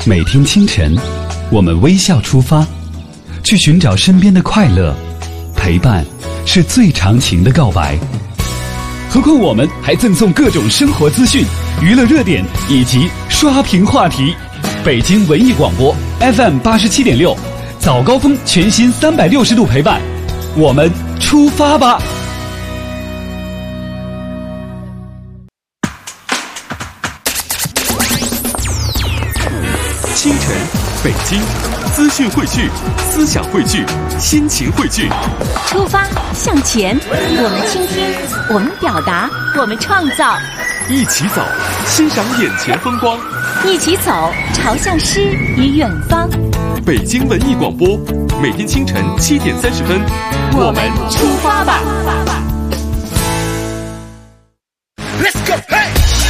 每天清晨，我们微笑出发，去寻找身边的快乐。陪伴是最长情的告白。何况我们还赠送各种生活资讯、娱乐热点以及刷屏话题。北京文艺广播 FM87.6，早高峰全新360度陪伴，我们出发吧！ 清晨，北京，资讯汇聚，思想汇聚，心情汇聚。 出发向前，我们倾听，我们表达，我们创造。 一起走，欣赏眼前风光。 一起走，朝向诗与远方。 北京文艺广播，每天清晨7点30分， 我们出发吧。 Let's go, hey!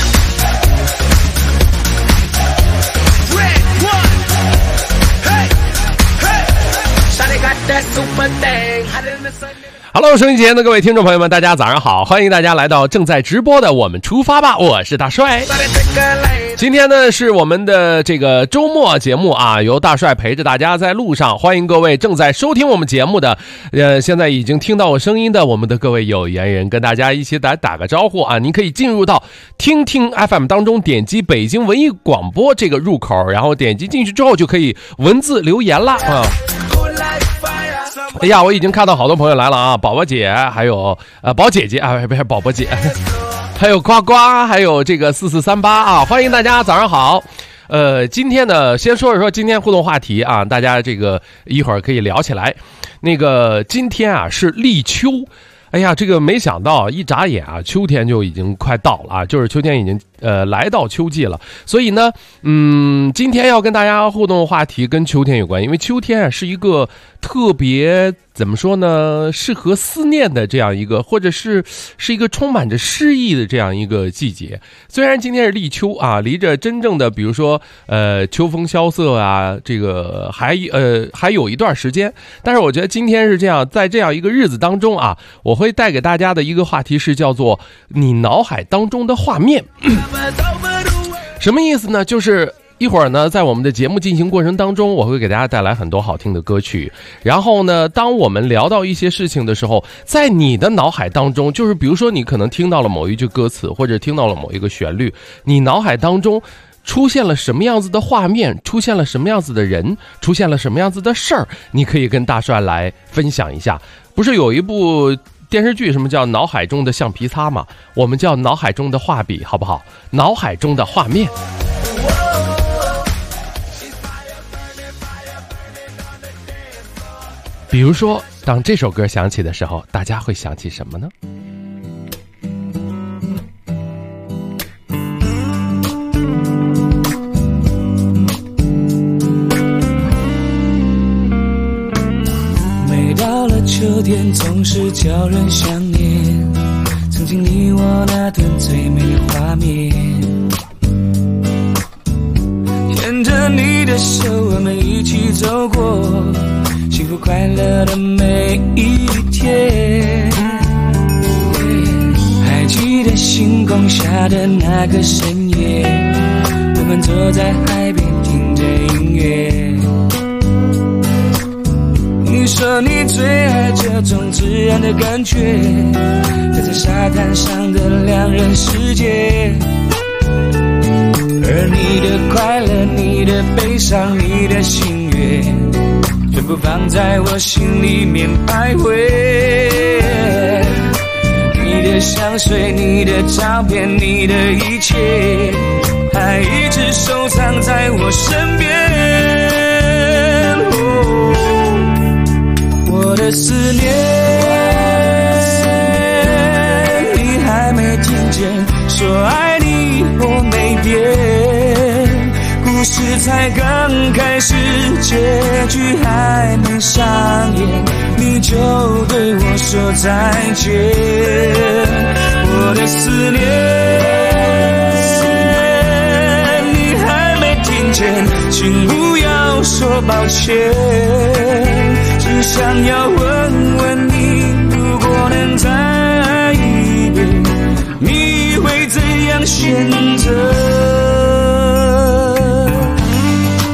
Hello， 收音机前的各位听众朋友们，大家早上好！欢迎大家来到正在直播的我们出发吧，我是大帅。今天呢是我们的这个周末节目啊，由大帅陪着大家在路上。欢迎各位正在收听我们节目的，现在已经听到我声音的我们的各位有缘人，跟大家一起来打个招呼啊！您可以进入到听听 FM 当中，点击北京文艺广播这个入口，然后点击进去之后就可以文字留言啦啊。哎呀，我已经看到好多朋友来了啊，宝宝姐，还有宝姐姐啊，不是宝宝姐，还有呱呱，还有这个4438啊，欢迎大家早上好。今天呢，先说一说今天互动话题啊，大家这个一会儿可以聊起来。那个今天啊是立秋。哎呀，这个没想到一眨眼啊，秋天就已经快到了啊，就是秋天已经来到秋季了。所以呢，今天要跟大家互动的话题跟秋天有关，因为秋天啊是一个特别怎么说呢，适合思念的这样一个，或者是一个充满着诗意的这样一个季节。虽然今天是立秋啊，离着真正的比如说秋风萧瑟啊，这个还有一段时间，但是我觉得今天是这样，在这样一个日子当中啊，我会带给大家的一个话题是叫做你脑海当中的画面。什么意思呢？就是一会儿呢，在我们的节目进行过程当中，我会给大家带来很多好听的歌曲。然后呢，当我们聊到一些事情的时候，在你的脑海当中，就是比如说你可能听到了某一句歌词，或者听到了某一个旋律，你脑海当中出现了什么样子的画面，出现了什么样子的人，出现了什么样子的事儿，你可以跟大帅来分享一下。不是有一部电视剧什么叫脑海中的橡皮擦嘛？我们叫脑海中的画笔，好不好？脑海中的画面。比如说，当这首歌响起的时候，大家会想起什么呢？ 每到了秋天，总是叫人想念曾经你我那段最美的画面。牵着你的手，我们一起走过幸福快乐的每一天。还记得星空下的那个深夜，我们坐在海边听着音乐。你说你最爱这种自然的感觉，待在沙滩上的两人世界。而你的快乐，你的悲伤，你的心愿，全部放在我心里面徘徊。你的香水，你的照片，你的一切，还一直收藏在我身边。我的思念，你还没听见，说爱你我没变。故事才刚开始，结局还没上演，你就对我说再见。我的思念，你还没听见，请不要说抱歉，只想要问问你，如果能再一遍，你会怎样选择？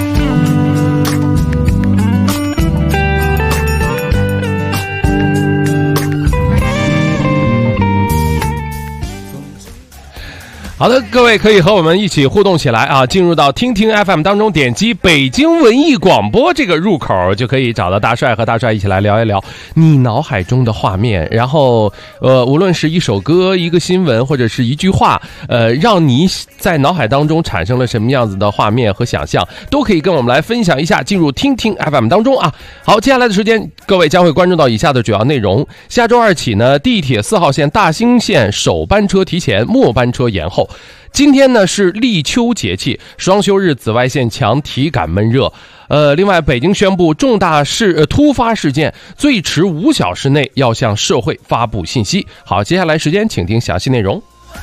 好的，各位可以和我们一起互动起来啊！进入到听听 FM 当中，点击北京文艺广播这个入口，就可以找到大帅，和大帅一起来聊一聊你脑海中的画面。然后无论是一首歌、一个新闻或者是一句话，让你在脑海当中产生了什么样子的画面和想象，都可以跟我们来分享一下。进入听听 FM 当中啊！好，接下来的时间，各位将会关注到以下的主要内容。下周二起呢，地铁4号线大兴线首班车提前，末班车延后。今天呢是立秋节气，双休日紫外线强，体感闷热。另外，北京宣布重大突发事件，最迟5小时内要向社会发布信息。好，接下来时间请听详细内容。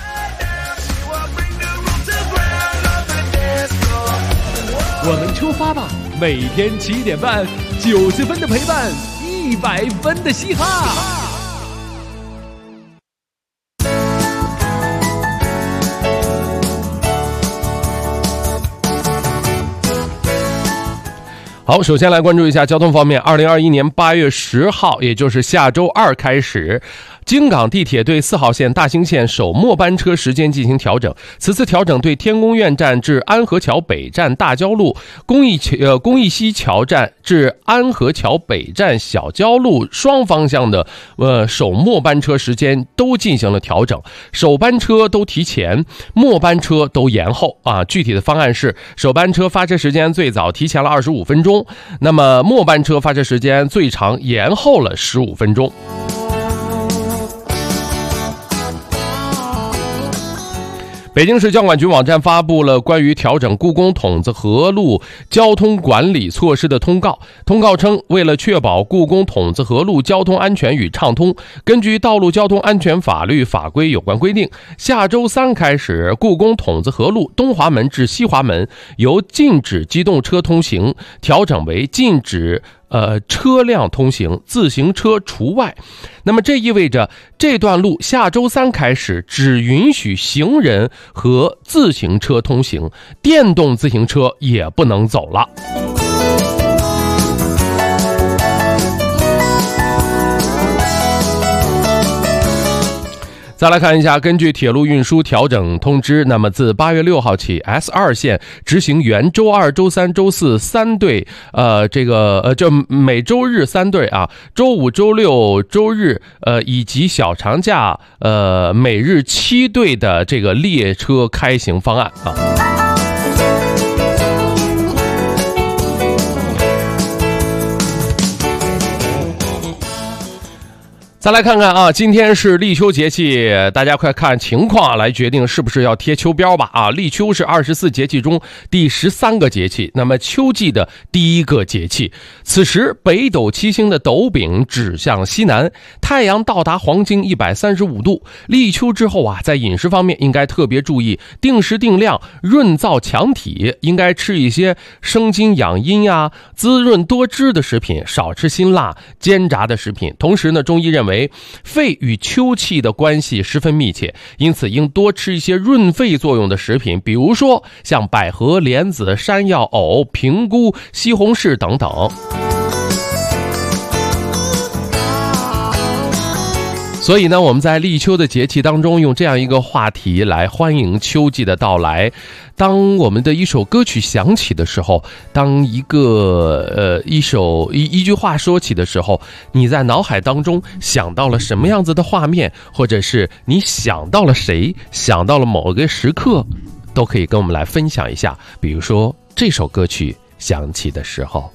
我们出发吧！每天7点半，90分的陪伴，100分的嘻哈。 好，首先来关注一下交通方面。2021年8月10号，也就是下周二开始，京港地铁对4号线大兴线首末班车时间进行调整。此次调整对天宫苑站至安河桥北站大交路、公益西桥站至安河桥北站小交路双方向的首末班车时间都进行了调整，首班车都提前，末班车都延后啊。具体的方案是，首班车发车时间最早提前了25分钟，那么末班车发车时间最长延后了15分钟。北京市交管局网站发布了关于调整故宫筒子河路交通管理措施的通告。通告称，为了确保故宫筒子河路交通安全与畅通，根据道路交通安全法律法规有关规定，下周3开始，故宫筒子河路东华门至西华门由禁止机动车通行调整为禁止车辆通行，自行车除外。那么这意味着这段路下周3开始只允许行人和自行车通行，电动自行车也不能走了。再来看一下，根据铁路运输调整通知，那么自8月6号起 ，S2 线执行原周2、周3、周43对，就每周日3对啊，周5、周6、周日，以及小长假，每日7对的这个列车开行方案啊。再来看看啊，今天是立秋节气，大家快看情况来决定是不是要贴秋膘吧啊！立秋是24节气中第13个节气，那么秋季的第1个节气。此时北斗七星的斗柄指向西南，太阳到达黄经135度。立秋之后啊，在饮食方面应该特别注意定时定量，润燥强体，应该吃一些生津养阴呀、滋润多汁的食品，少吃辛辣煎炸的食品。同时呢，中医认为肺与秋气的关系十分密切，因此应多吃一些润肺作用的食品，比如说像百合、莲子、山药、藕、平菇、西红柿等等。所以呢，我们在立秋的节气当中，用这样一个话题来欢迎秋季的到来。当我们的一首歌曲响起的时候，当一句话说起的时候，你在脑海当中想到了什么样子的画面，或者是你想到了谁，想到了某个时刻，都可以跟我们来分享一下。比如说这首歌曲响起的时候。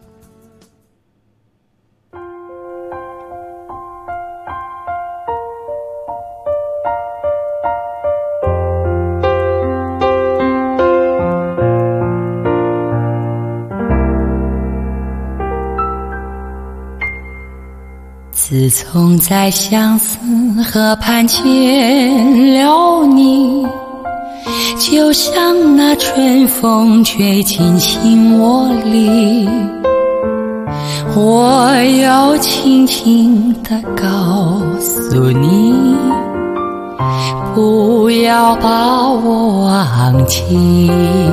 自从在相思河畔见了你，就像那春风吹进心窝里，我要轻轻地告诉你，不要把我忘记。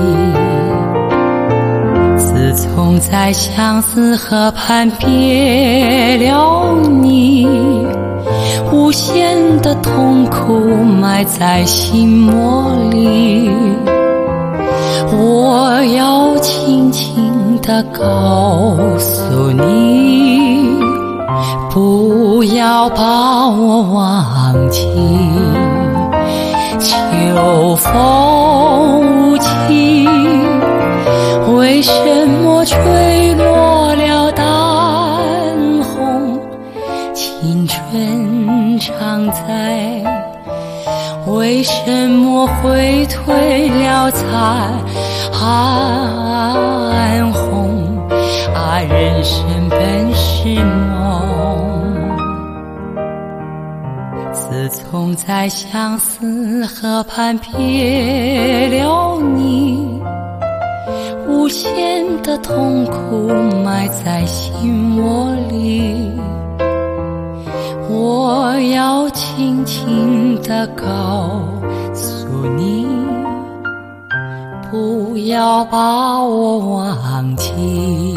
自从在相思河畔别了你， 无限的痛苦埋在心窝里，我要轻轻地告诉你，不要把我忘记。秋风无情，为什么吹落了淡红？青春常在，为什么会退了彩虹？啊，人生本是梦，自从在相思河畔别了你，无限的痛苦埋在心窝里，我要轻轻地告诉你，不要把我忘记。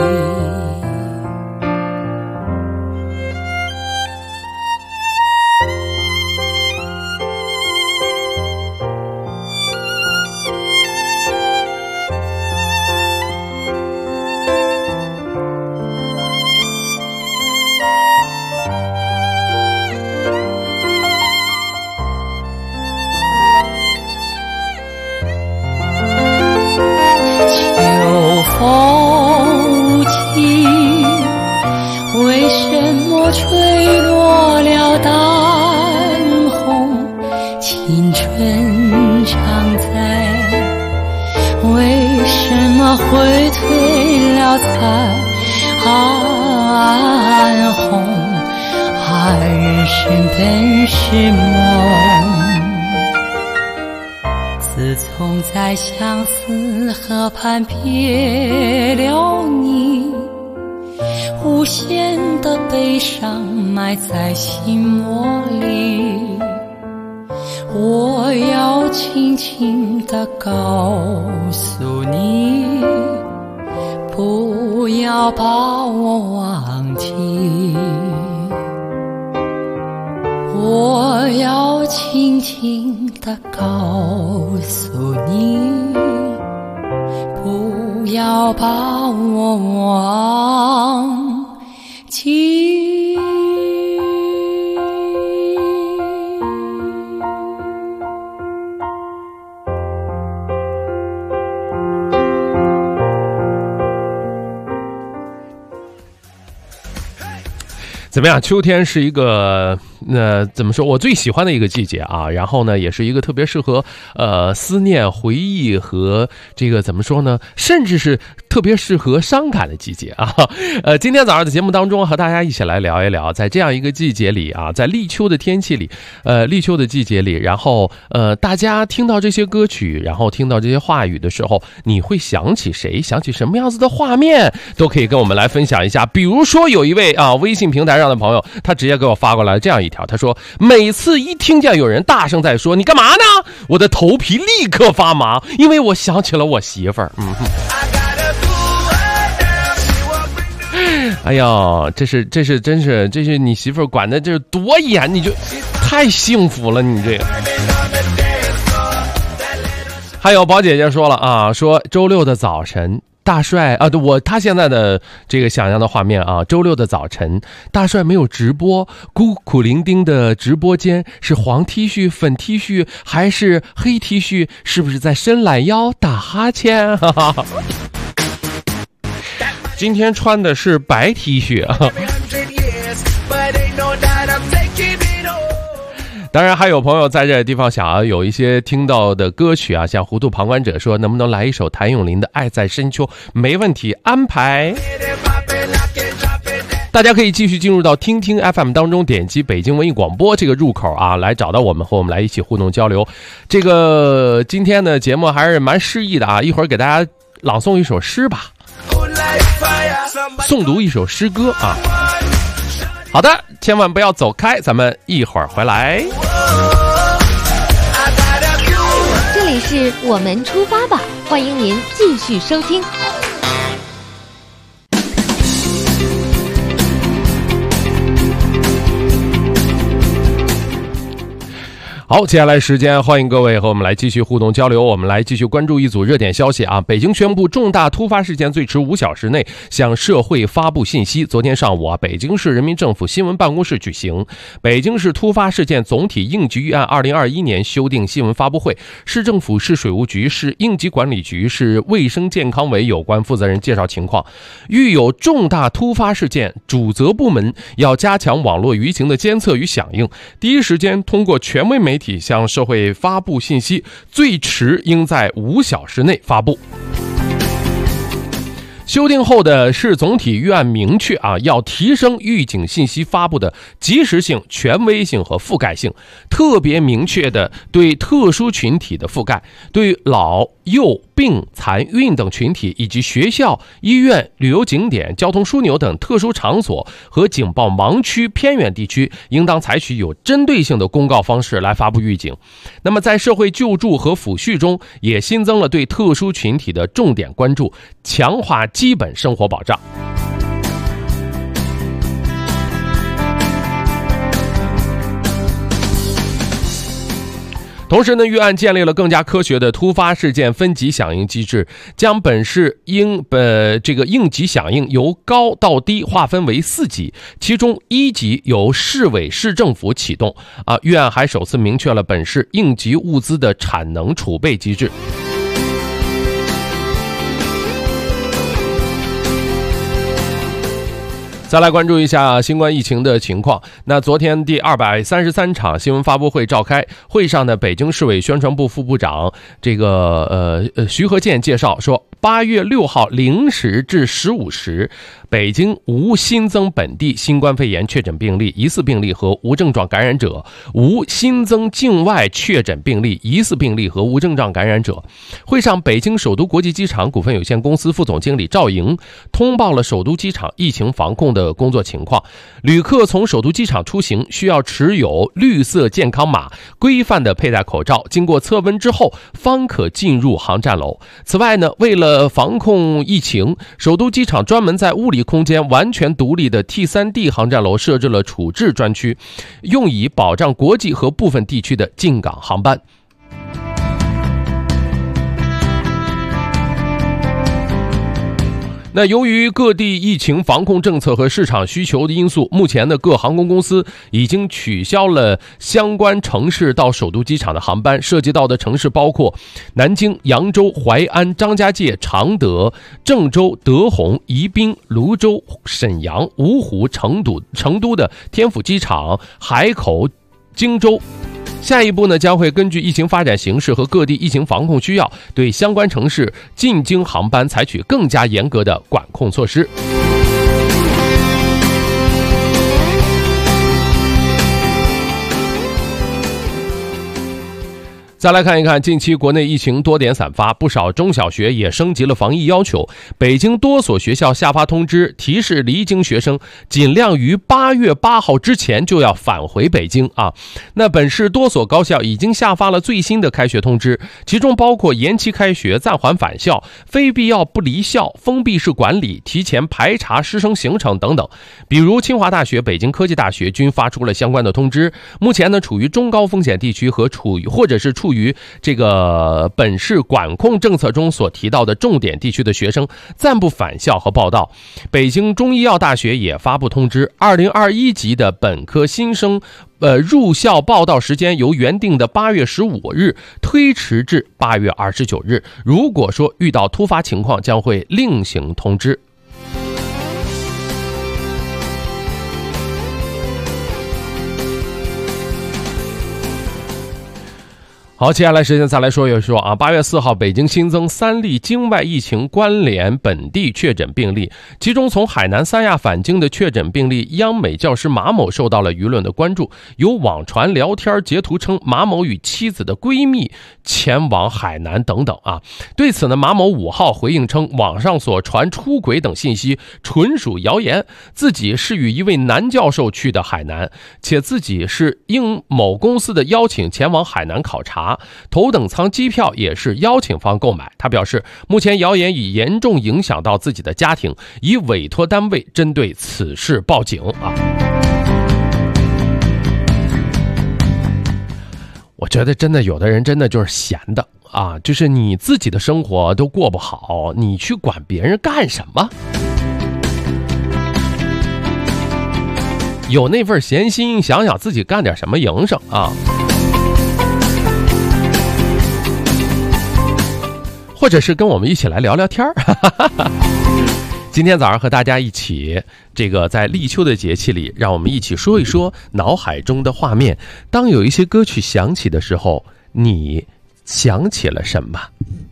吹落了淡红，青春常在，为什么会退了彩虹？啊，人生本是梦，自从在相思河畔别了你，无限的悲伤埋在心窝里，我要轻轻地告诉你，不要把我忘记。我要轻轻地告诉你，不要把我忘记。 怎么样？秋天是一个怎么说？我最喜欢的一个季节啊。然后呢，也是一个特别适合思念、回忆和这个怎么说呢？甚至是特别适合伤感的季节啊。今天早上的节目当中，和大家一起来聊一聊，在这样一个季节里啊，在立秋的天气里，立秋的季节里，然后大家听到这些歌曲，然后听到这些话语的时候，你会想起谁？想起什么样子的画面？都可以跟我们来分享一下。比如说有一位啊，微信平台上的朋友，他直接给我发过来这样一条，他说每次一听见有人大声在说你干嘛呢，我的头皮立刻发麻，因为我想起了我媳妇儿。哎呀，这是你媳妇儿管的这是多严，你就太幸福了，你这个。还有宝姐姐说了啊，说周六的早晨，大帅啊，他现在的这个想象的画面啊，周六的早晨，大帅没有直播，孤苦伶仃的直播间是黄 T 恤、粉 T 恤还是黑 T 恤？是不是在伸懒腰、打哈欠？哈哈。今天穿的是白 T 恤啊。当然还有朋友在这个地方想要有一些听到的歌曲啊，像糊涂旁观者说能不能来一首谭咏麟的《爱在深秋》？没问题，安排。大家可以继续进入到听听 FM 当中，点击北京文艺广播这个入口啊，来找到我们，和我们来一起互动交流。这个今天的节目还是蛮诗意的啊，一会儿给大家朗诵一首诗吧，诵读一首诗歌啊。好的，千万不要走开，咱们一会儿回来。 这里是我们出发吧，欢迎您继续收听。 好，接下来时间欢迎各位和我们来继续互动交流，我们来继续关注一组热点消息啊。北京宣布重大突发事件最迟5小时内向社会发布信息。昨天上午北京市人民政府新闻办公室举行北京市突发事件总体应急预案2021年修订新闻发布会，市政府、市水务局、市应急管理局、市卫生健康委有关负责人介绍情况。遇有重大突发事件，主责部门要加强网络舆情的监测与响应，第一时间通过权威媒体向社会发布信息，最迟应在5小时内发布。修订后的市总体预案明确要提升预警信息发布的及时性、权威性和覆盖性，特别明确的对特殊群体的覆盖，对老幼病残孕等群体以及学校、医院、旅游景点、交通枢纽等特殊场所和警报盲区、偏远地区，应当采取有针对性的公告方式来发布预警。那么在社会救助和抚恤中，也新增了对特殊群体的重点关注，强化基本生活保障。同时呢，预案建立了更加科学的突发事件分级响应机制，将本市应急响应由高到低划分为4级，其中1级由市委市政府启动预案还首次明确了本市应急物资的产能储备机制。再来关注一下新冠疫情的情况。那昨天第233场新闻发布会召开，会上呢，北京市委宣传部副部长徐和建介绍说，8月6号0时至15时，北京无新增本地新冠肺炎确诊病例、疑似病例和无症状感染者，无新增境外确诊病例、疑似病例和无症状感染者。会上，北京首都国际机场股份有限公司副总经理赵莹通报了首都机场疫情防控的工作情况。旅客从首都机场出行需要持有绿色健康码，规范的佩戴口罩，经过测温之后方可进入航站楼。此外呢，为了防控疫情，首都机场专门在物理空间完全独立的 T3D 航站楼设置了处置专区，用以保障国际和部分地区的进港航班。那由于各地疫情防控政策和市场需求的因素，目前的各航空公司已经取消了相关城市到首都机场的航班，涉及到的城市包括南京、扬州、淮安、张家界、常德、郑州、德宏、宜宾、泸州、沈阳、芜湖、成都的天府机场、海口、荆州。下一步呢，将会根据疫情发展形势和各地疫情防控需要，对相关城市进京航班采取更加严格的管控措施。再来看一看，近期国内疫情多点散发，不少中小学也升级了防疫要求。北京多所学校下发通知，提示离京学生尽量于8月8号之前就要返回北京那本市多所高校已经下发了最新的开学通知，其中包括延期开学、暂缓返校、非必要不离校、封闭式管理、提前排查师生行程等等。比如清华大学、北京科技大学均发出了相关的通知。目前呢，处于中高风险地区和处于这个本市管控政策中所提到的重点地区的学生暂不返校和报到。北京中医药大学也发布通知，2021级的本科新生入校报到时间由原定的8月15日推迟至8月29日。如果说遇到突发情况，将会另行通知。好，接下来时间再来说一说8月4号，北京新增3例境外疫情关联本地确诊病例，其中从海南三亚返京的确诊病例央美教师马某受到了舆论的关注，有网传聊天截图称马某与妻子的闺蜜前往海南等等对此呢，马某5号回应称，网上所传出轨等信息纯属谣言，自己是与一位男教授去的海南，且自己是应某公司的邀请前往海南考察，头等舱机票也是邀请方购买。他表示，目前谣言已严重影响到自己的家庭，已委托单位针对此事报警我觉得真的有的人真的就是闲的啊，就是你自己的生活都过不好，你去管别人干什么？有那份闲心，想想自己干点什么营生啊。或者是跟我们一起来聊聊天儿。今天早上和大家一起，这个在立秋的节气里，让我们一起说一说脑海中的画面。当有一些歌曲响起的时候，你想起了什么？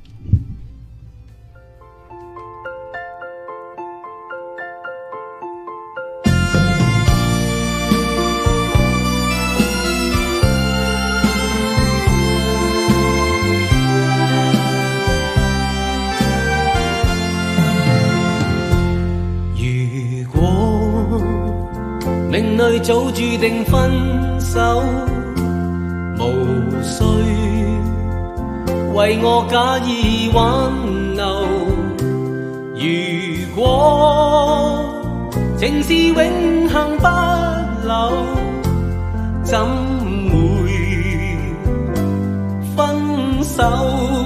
命里早注定分手，無需為我假意挽留。如果情是永恆不朽，怎會分手？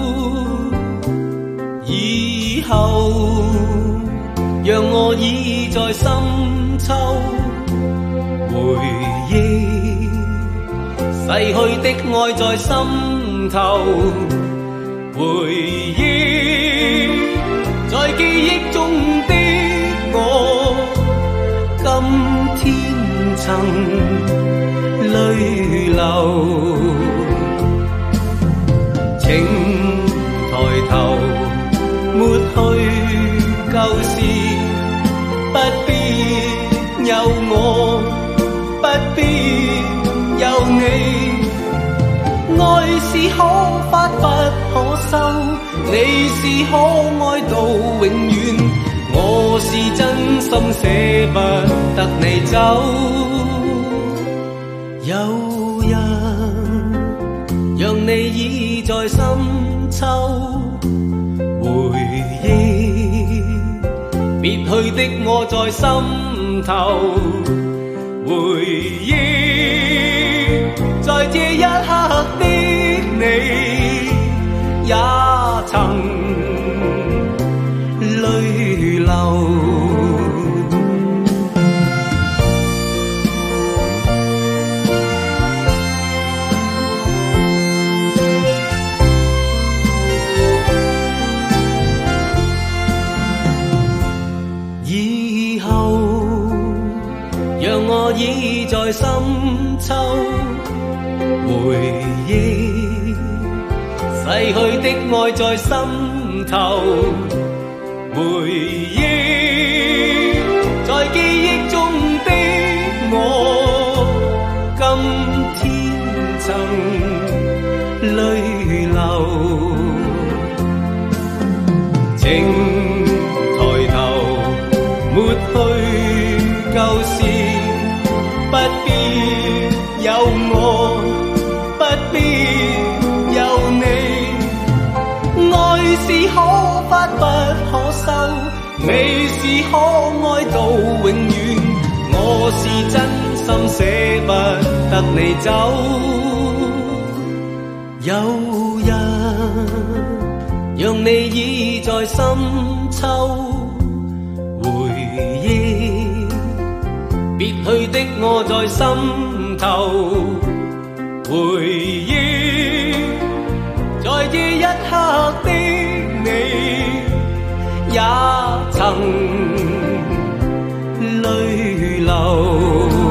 以後讓我倚在深秋，回憶逝去的愛在心頭，回憶在記憶中的我，今天曾淚流。請抬頭抹去舊事，不必有我，不必有你。愛是可發不可收，你是可愛到永遠，我是真心捨不得你走。有日讓你倚在深秋，回憶別去的我在心頭，回憶在這一刻的你，也曾淚流。以後讓我倚在深秋，回憶逝去的愛在心頭，回憶在記憶中的我，今天曾淚流。請抬頭抹去舊事，不必有我，不必有你。愛是可發不可收，你是可愛到永遠，我是真心捨不得你走。有日讓你倚在深秋，回憶別去的我在心頭，回憶在這一刻的你，也曾淚流。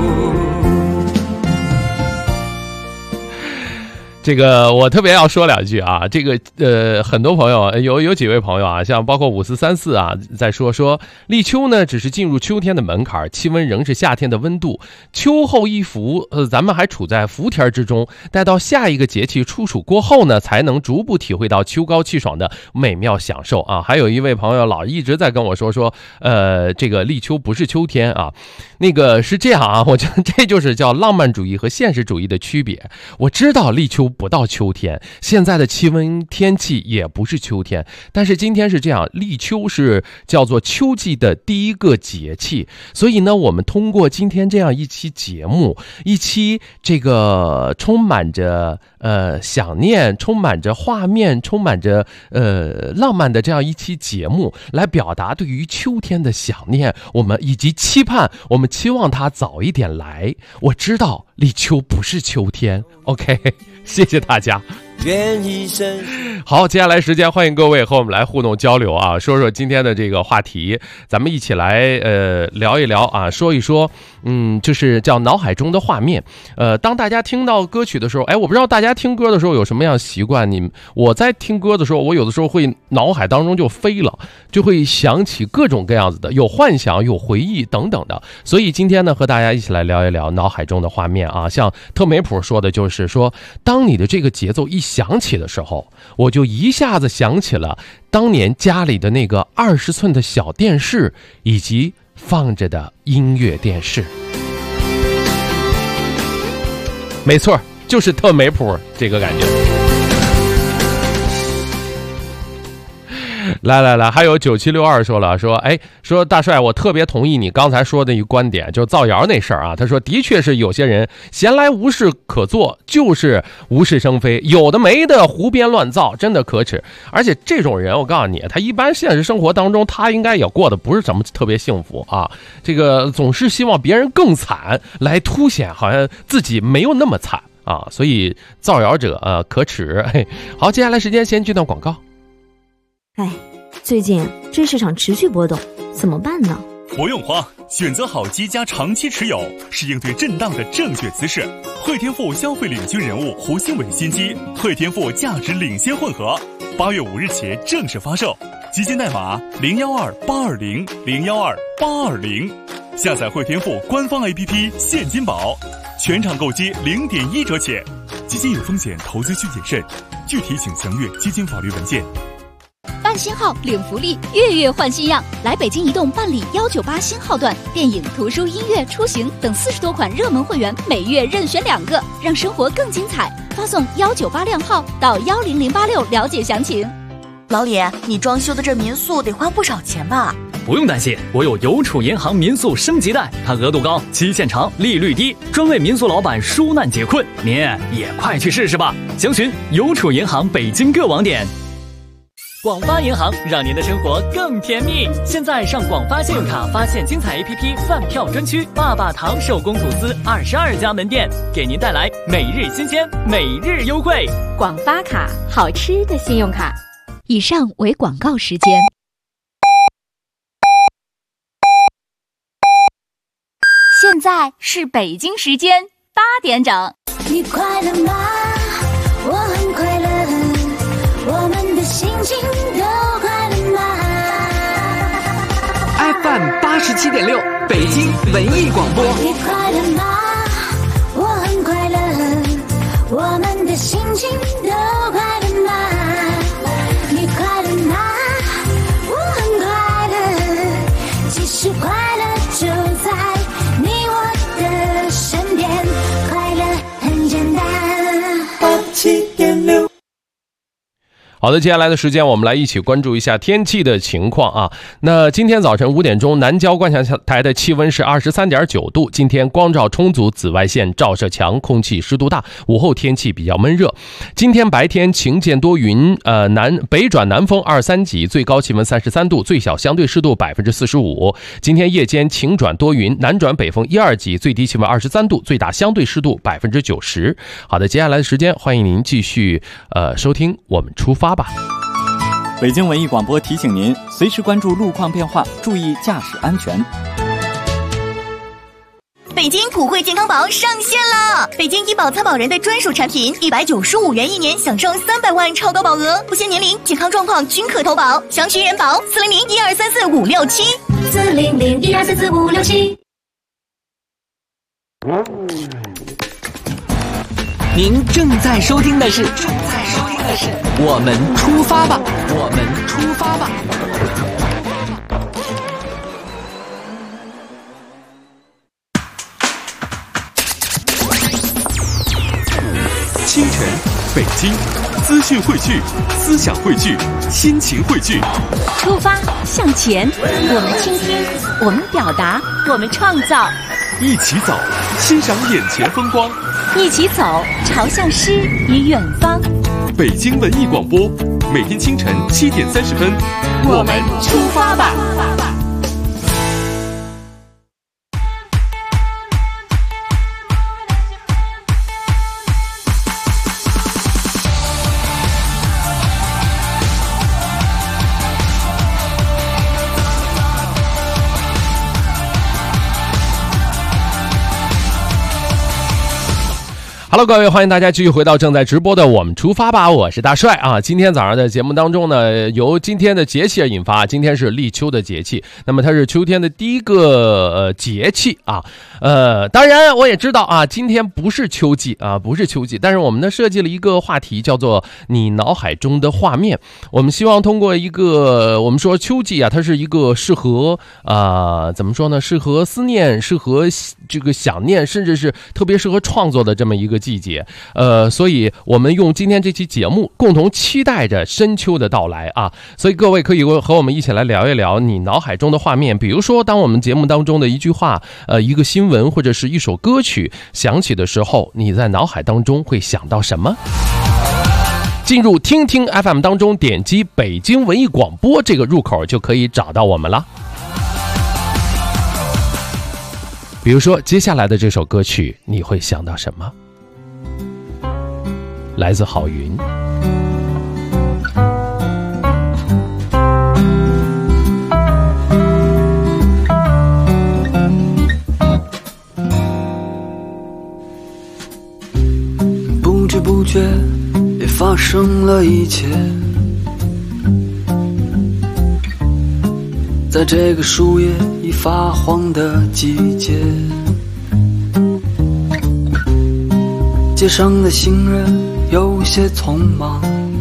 这个我特别要说两句啊，这个很多朋友有几位朋友啊，像包括5434啊，在说立秋呢只是进入秋天的门槛，气温仍是夏天的温度，秋后一伏，咱们还处在伏天之中，待到下一个节气处暑过后呢，才能逐步体会到秋高气爽的美妙享受啊。还有一位朋友一直在跟我说这个立秋不是秋天啊，那个是这样啊，我觉得这就是叫浪漫主义和现实主义的区别。我知道立秋不到秋天，现在的气温天气也不是秋天，但是今天是这样，立秋是叫做秋季的第一个节气，所以呢，我们通过今天这样一期节目，一期这个充满着想念，充满着画面，充满着浪漫的这样一期节目，来表达对于秋天的想念，我们以及期盼，我们期望它早一点来。我知道立秋不是秋天 ，OK， 谢谢大家。好，接下来时间欢迎各位和我们来互动交流啊，说说今天的这个话题，咱们一起来聊一聊啊，说一说，就是叫脑海中的画面。当大家听到歌曲的时候，我不知道大家听歌的时候有什么样习惯，我在听歌的时候，我有的时候会脑海当中就飞了，就会想起各种各样子的，有幻想，有回忆等等的。所以今天呢，和大家一起来聊一聊脑海中的画面啊，像特美普说的就是说，当你的这个节奏一响起的时候，我就一下子想起了当年家里的那个20寸的小电视，以及放着的音乐电视。没错，就是特美普这个感觉。来，还有9762说了，说大帅，我特别同意你刚才说的一个观点，就造谣那事儿啊。他说，的确是有些人闲来无事可做，就是无事生非，有的没的胡编乱造，真的可耻。而且这种人，我告诉你，他一般现实生活当中，他应该也过得不是什么特别幸福啊。这个总是希望别人更惨，来凸显好像自己没有那么惨啊。所以造谣者可耻。好，接下来时间先去段广告。 最近这市场持续波动，怎么办呢？ 不用慌，选择好机加长期持有是应对震荡的正确姿势。汇天富消费领军人物胡新伟新机汇天富价值领先混合，8月5日起正式发售，基金代码012820012820，下载汇天富官方 APP 现金宝，全场购机0.1折起。基金有风险，投资需谨慎，具体请详阅基金法律文件。 办新号领福利，月月换新样，来北京移动办理198新号段，电影、图书、音乐、出行等40多款热门会员，每月任选2个，让生活更精彩。发送198靓号到10086了解详情。 老李，你装修的这民宿得花不少钱吧？ 不用担心，我有邮储银行民宿升级贷，它额度高，期限长，利率低，专为民宿老板纾难解困，您也快去试试吧！详询邮储银行北京各网点。广发银行让您的生活更甜蜜。现在上广发信用卡发现精彩 APP 饭票专区，爸爸糖手工吐司22家门店，给您带来每日新鲜，每日优惠。 广发卡，好吃的信用卡。以上为广告时间。现在是北京时间8点整。 你快乐吗？我很快乐，我们的心情都快乐吗 ？FM 87.6，北京文艺广播。 你快乐吗？我很快乐，我们的心情都快乐吗？你快乐吗？我很快乐，其实快乐就在你我的身边，快乐很简单。87.6。 好的，接下来的时间我们来一起关注一下天气的情况啊。那今天早晨5点钟，南郊观象台的气温是23.9度，今天光照充足，紫外线照射强，空气湿度大，午后天气比较闷热。今天白天晴间多云，北转南风2-3级，最高气温33度，最小相对湿度45%。今天夜间晴转多云，南转北风1-2级，最低气温23度，最大相对湿度90%。好的，接下来的时间欢迎您继续收听我们出发吧。 北京文艺广播提醒您，随时关注路况变化，注意驾驶安全。 北京普惠健康宝上线了！北京医保参保人的专属产品，195元1年，享受300万超高保额，不限年龄、健康状况均可投保。详询人保400-1234-567。 您正在收听的是我们出发吧，我们出发吧。 清晨心，资讯汇聚，思想汇聚，心情汇聚。 出发向前，我们倾听，我们表达，我们创造。 一起走，欣赏眼前风光。 一起走，朝向诗与远方。 北京文艺广播，每天清晨7点30分， 我们出发吧。 Hello， 各位，欢迎大家继续回到正在直播的我们出发吧，我是大帅啊。今天早上的节目当中呢，由今天的节气而引发，今天是立秋的节气，那么它是秋天的第一个节气啊。当然我也知道啊，今天不是秋季啊，不是秋季，但是我们呢设计了一个话题，叫做你脑海中的画面。我们希望通过一个，我们说秋季啊，它是一个适合怎么说呢？适合思念，适合这个想念，甚至是特别适合创作的这么一个季节，所以我们用今天这期节目共同期待着深秋的到来啊！所以各位可以和我们一起来聊一聊你脑海中的画面，比如说当我们节目当中的一句话、一个新闻或者是一首歌曲响起的时候，你在脑海当中会想到什么？进入听听 FM 当中，点击北京文艺广播这个入口就可以找到我们了。比如说接下来的这首歌曲，你会想到什么？来自郝云。 不知不觉也发生了一切，在这个树叶已发黄的季节，街上的行人有些匆忙，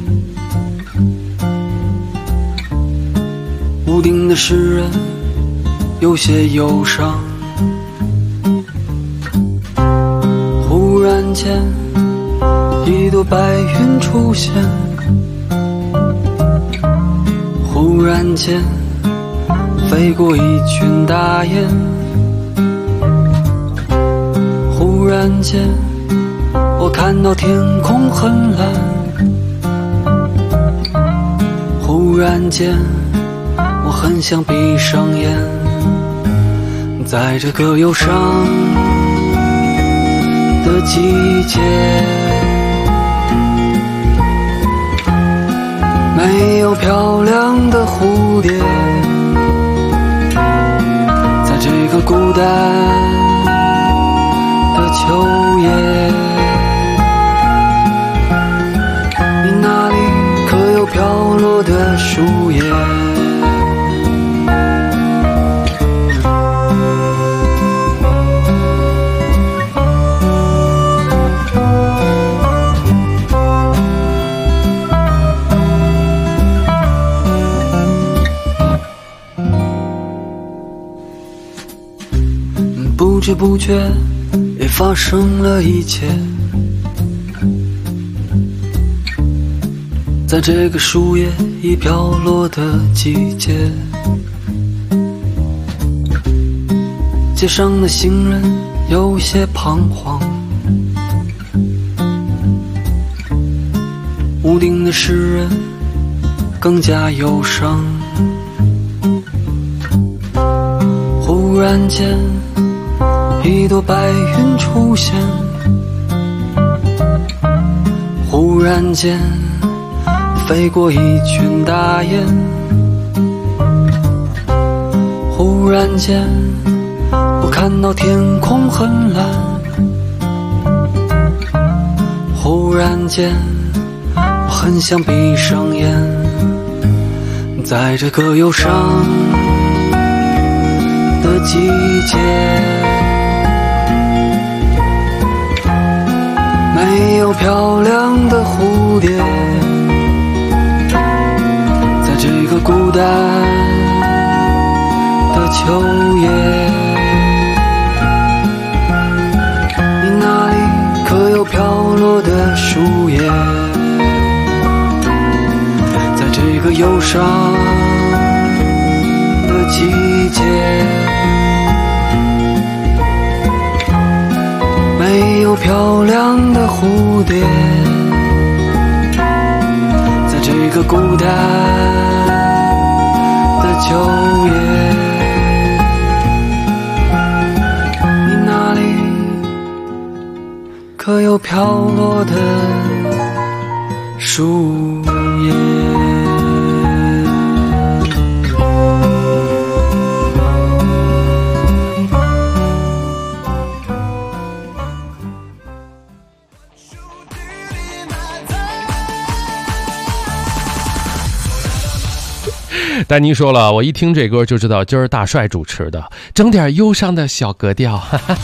屋顶的诗人有些忧伤。忽然间一朵白云出现，忽然间飞过一群大雁，忽然间我看到天空很蓝，忽然间我很想闭上眼，在这个忧伤的季节，没有漂亮的蝴蝶，在这个孤单的秋夜，那里可有飘落的树叶？不知不觉也发生了一切，在这个树叶已飘落的季节，街上的行人有些彷徨，屋顶的诗人更加忧伤。忽然间一朵白云出现，忽然间飞过一群大雁，忽然间我看到天空很蓝，忽然间我很想闭上眼，在这个忧伤的季节，没有漂亮的蝴蝶，在这个孤单的秋夜，你那里可有飘落的树叶？ 个忧伤的季节，没有漂亮的蝴蝶，在这个孤单的秋夜，你那里可有飘落的树叶？ 丹妮说了，我一听这歌就知道今儿大帅主持的，整点忧伤的小格调。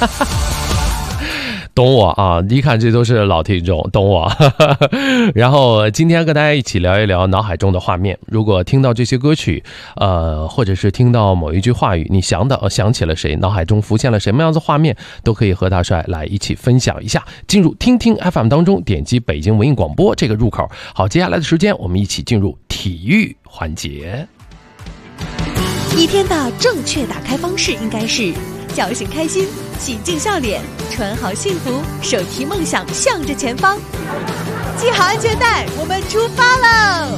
懂我啊，一看这都是老听众，懂我。然后今天跟大家一起聊一聊脑海中的画面。如果听到这些歌曲，或者是听到某一句话语，你想起了谁，脑海中浮现了什么样子画面，都可以和大帅来一起分享一下。进入听听 FM 当中，点击北京文艺广播这个入口。好，接下来的时间我们一起进入体育环节。 一天的正确打开方式应该是叫醒开心，洗净笑脸，穿好幸福，手提梦想向着前方，系好安全带，我们出发喽！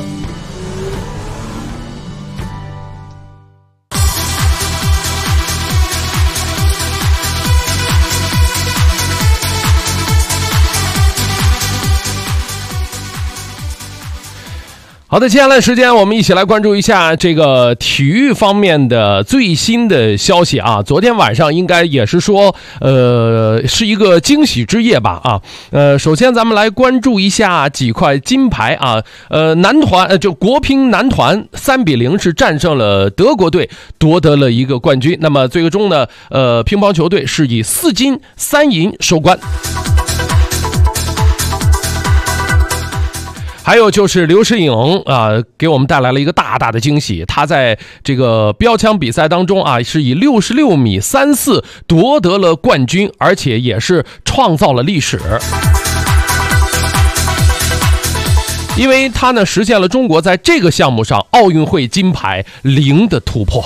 好的，接下来的时间我们一起来关注一下这个体育方面的最新的消息啊。昨天晚上应该也是说是一个惊喜之夜吧啊。首先咱们来关注一下几块金牌啊。男团就国乒男团3-0是战胜了德国队，夺得了一个冠军。那么最终呢乒乓球队是以4金3银收官。还有就是刘诗颖给我们带来了一个大大的惊喜，她在这个标枪比赛当中是以66米34夺得了冠军，而且也是创造了历史，因为她呢实现了中国在这个项目上奥运会金牌0的突破。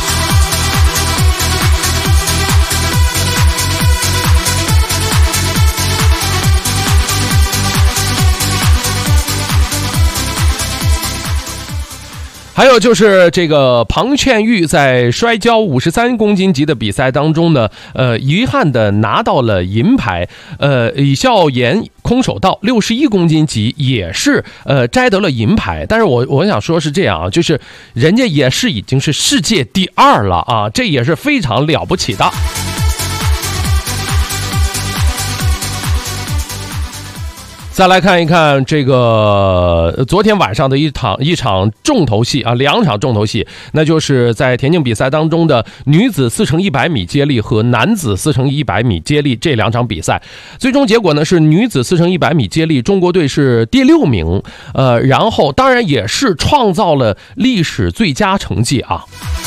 还有就是这个庞倩玉在摔跤53公斤级的比赛当中呢，遗憾的拿到了银牌。李孝言空手道61公斤级也是摘得了银牌。但是我想说是这样啊，就是人家也是已经是世界第2了啊，这也是非常了不起的。再来看一看这个昨天晚上的一场重头戏啊，2场重头戏，那就是在田径比赛当中的女子4乘100米接力和男子4乘100米接力这2场比赛，最终结果呢是女子4乘100米接力中国队是第6名，然后当然也是创造了历史最佳成绩啊。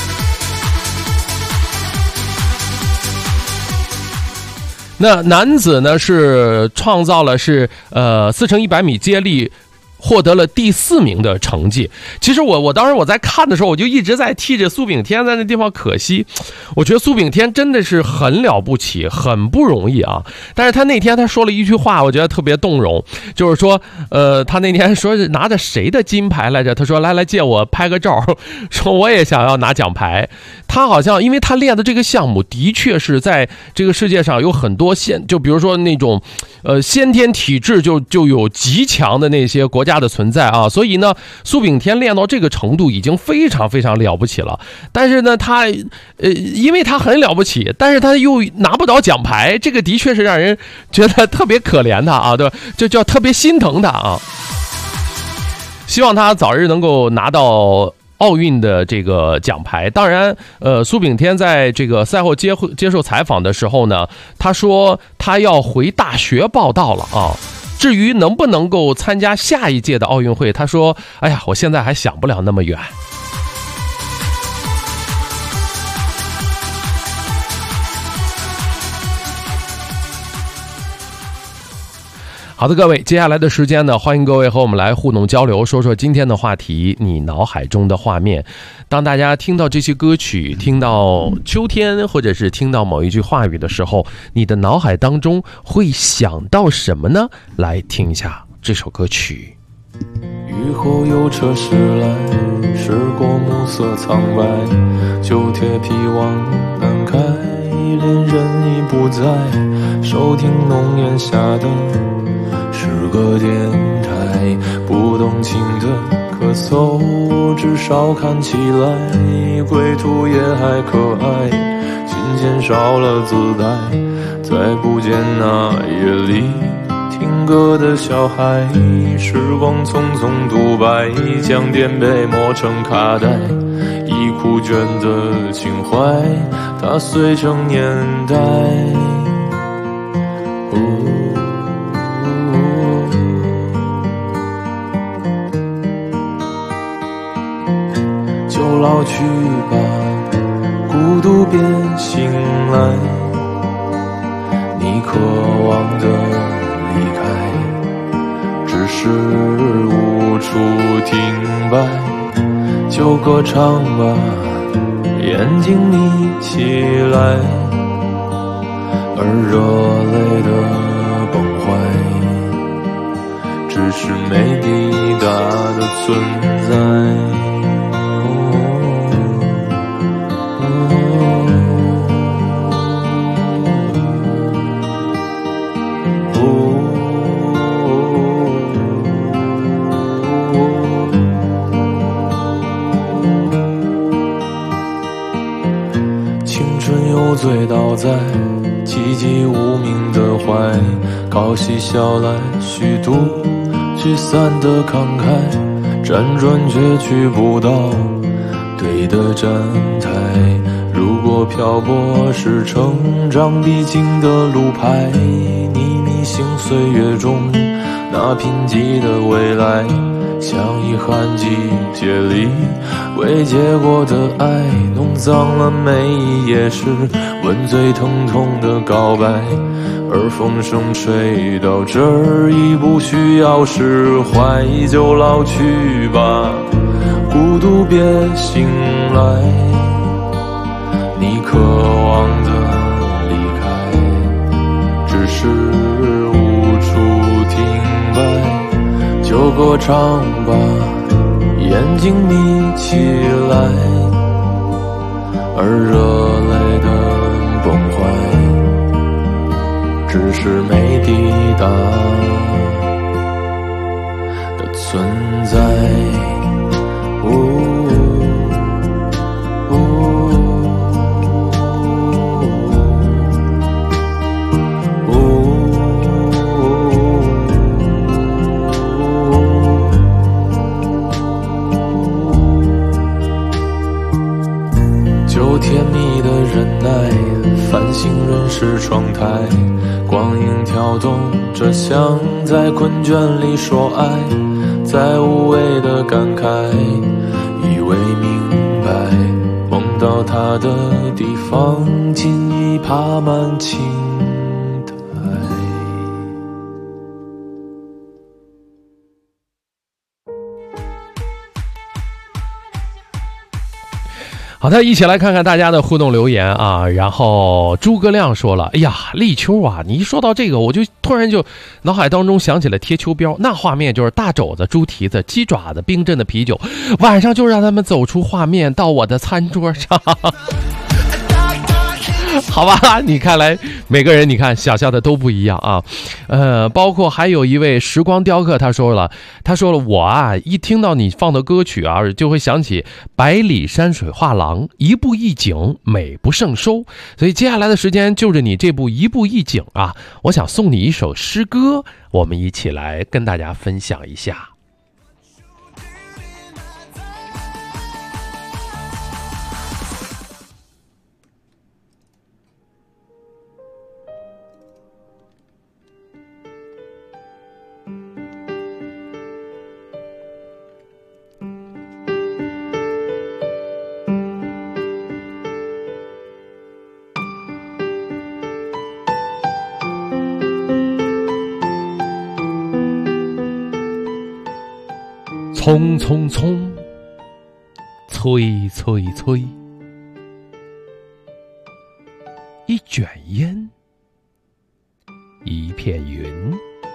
那男子呢是创造了4乘100米接力获得了第4名的成绩。其实我当时我在看的时候，我就一直在替着苏炳添在那地方可惜。我觉得苏炳添真的是很了不起，很不容易啊。但是他那天他说了一句话，我觉得特别动容，就是说他那天说是拿着谁的金牌来着，他说来借我拍个照，说我也想要拿奖牌。他好像因为他练的这个项目的确是在这个世界上有很多就比如说那种先天体质就有极强的那些国家的存在啊，所以呢苏炳添练到这个程度已经非常非常了不起了。但是呢他因为他很了不起，但是他又拿不到奖牌，这个的确是让人觉得特别可怜他啊，对吧？就叫特别心疼他啊。希望他早日能够拿到奥运的这个奖牌。当然苏炳添在这个赛后接受采访的时候呢，他说他要回大学报道了啊。至于能不能够参加下一届的奥运会，他说哎呀，我现在还想不了那么远。 好的，各位，接下来的时间呢，欢迎各位和我们来互动交流，说说今天的话题，你脑海中的画面。当大家听到这些歌曲，听到秋天，或者是听到某一句话语的时候，你的脑海当中会想到什么呢？来听一下这首歌曲。 雨后有车驶来，驶过暮色苍白，旧铁皮往南开，恋人已不在，收听浓烟下的是个电台，不动情的咳嗽，至少看起来归途也还可爱，琴弦少了姿态，再不见那夜里听歌的小孩，时光匆匆独白，将颠沛磨成卡带，已枯卷的情怀它碎成年代。就老去吧，孤独别醒来，你渴望的离开，只是无处停摆。就歌唱吧，眼睛眯起来，而热泪的崩坏，只是没抵达的存在。醉倒在寂寂无名的怀，靠嬉笑来虚度聚散的慷慨，辗转却去不到对的站台。如果漂泊是成长必经的路牌，你迷醒岁月中那贫瘠的未来，像遗憾季节里未结果的爱，弄脏了每一页是吻最疼痛的告白。而风声吹到这儿已不需要释怀，就老去吧，孤独别醒来，你渴望的离开，只是无处停摆。就歌唱吧，眼睛眯起来，而热泪的崩坏，只是没抵达的存在。甜蜜的忍耐，繁星润湿窗台，光影跳动着像在困倦里说爱，在无谓的感慨，以为明白，梦到他的地方尽已爬满青苔。 好的，一起来看看大家的互动留言啊。然后诸葛亮说了，哎呀，立秋啊，你一说到这个，我就突然就脑海当中想起了贴秋膘，那画面就是大肘子、猪蹄子、鸡爪子、冰镇的啤酒，晚上就让他们走出画面到我的餐桌上。好吧，你看来每个人你看想象的都不一样啊。包括还有一位时光雕刻，他说了我啊，一听到你放的歌曲啊，就会想起百里山水画廊，一步一景，美不胜收。所以接下来的时间就着你这部一步一景啊，我想送你一首诗歌，我们一起来跟大家分享一下。 匆匆匆，催催催，一卷烟，一片云，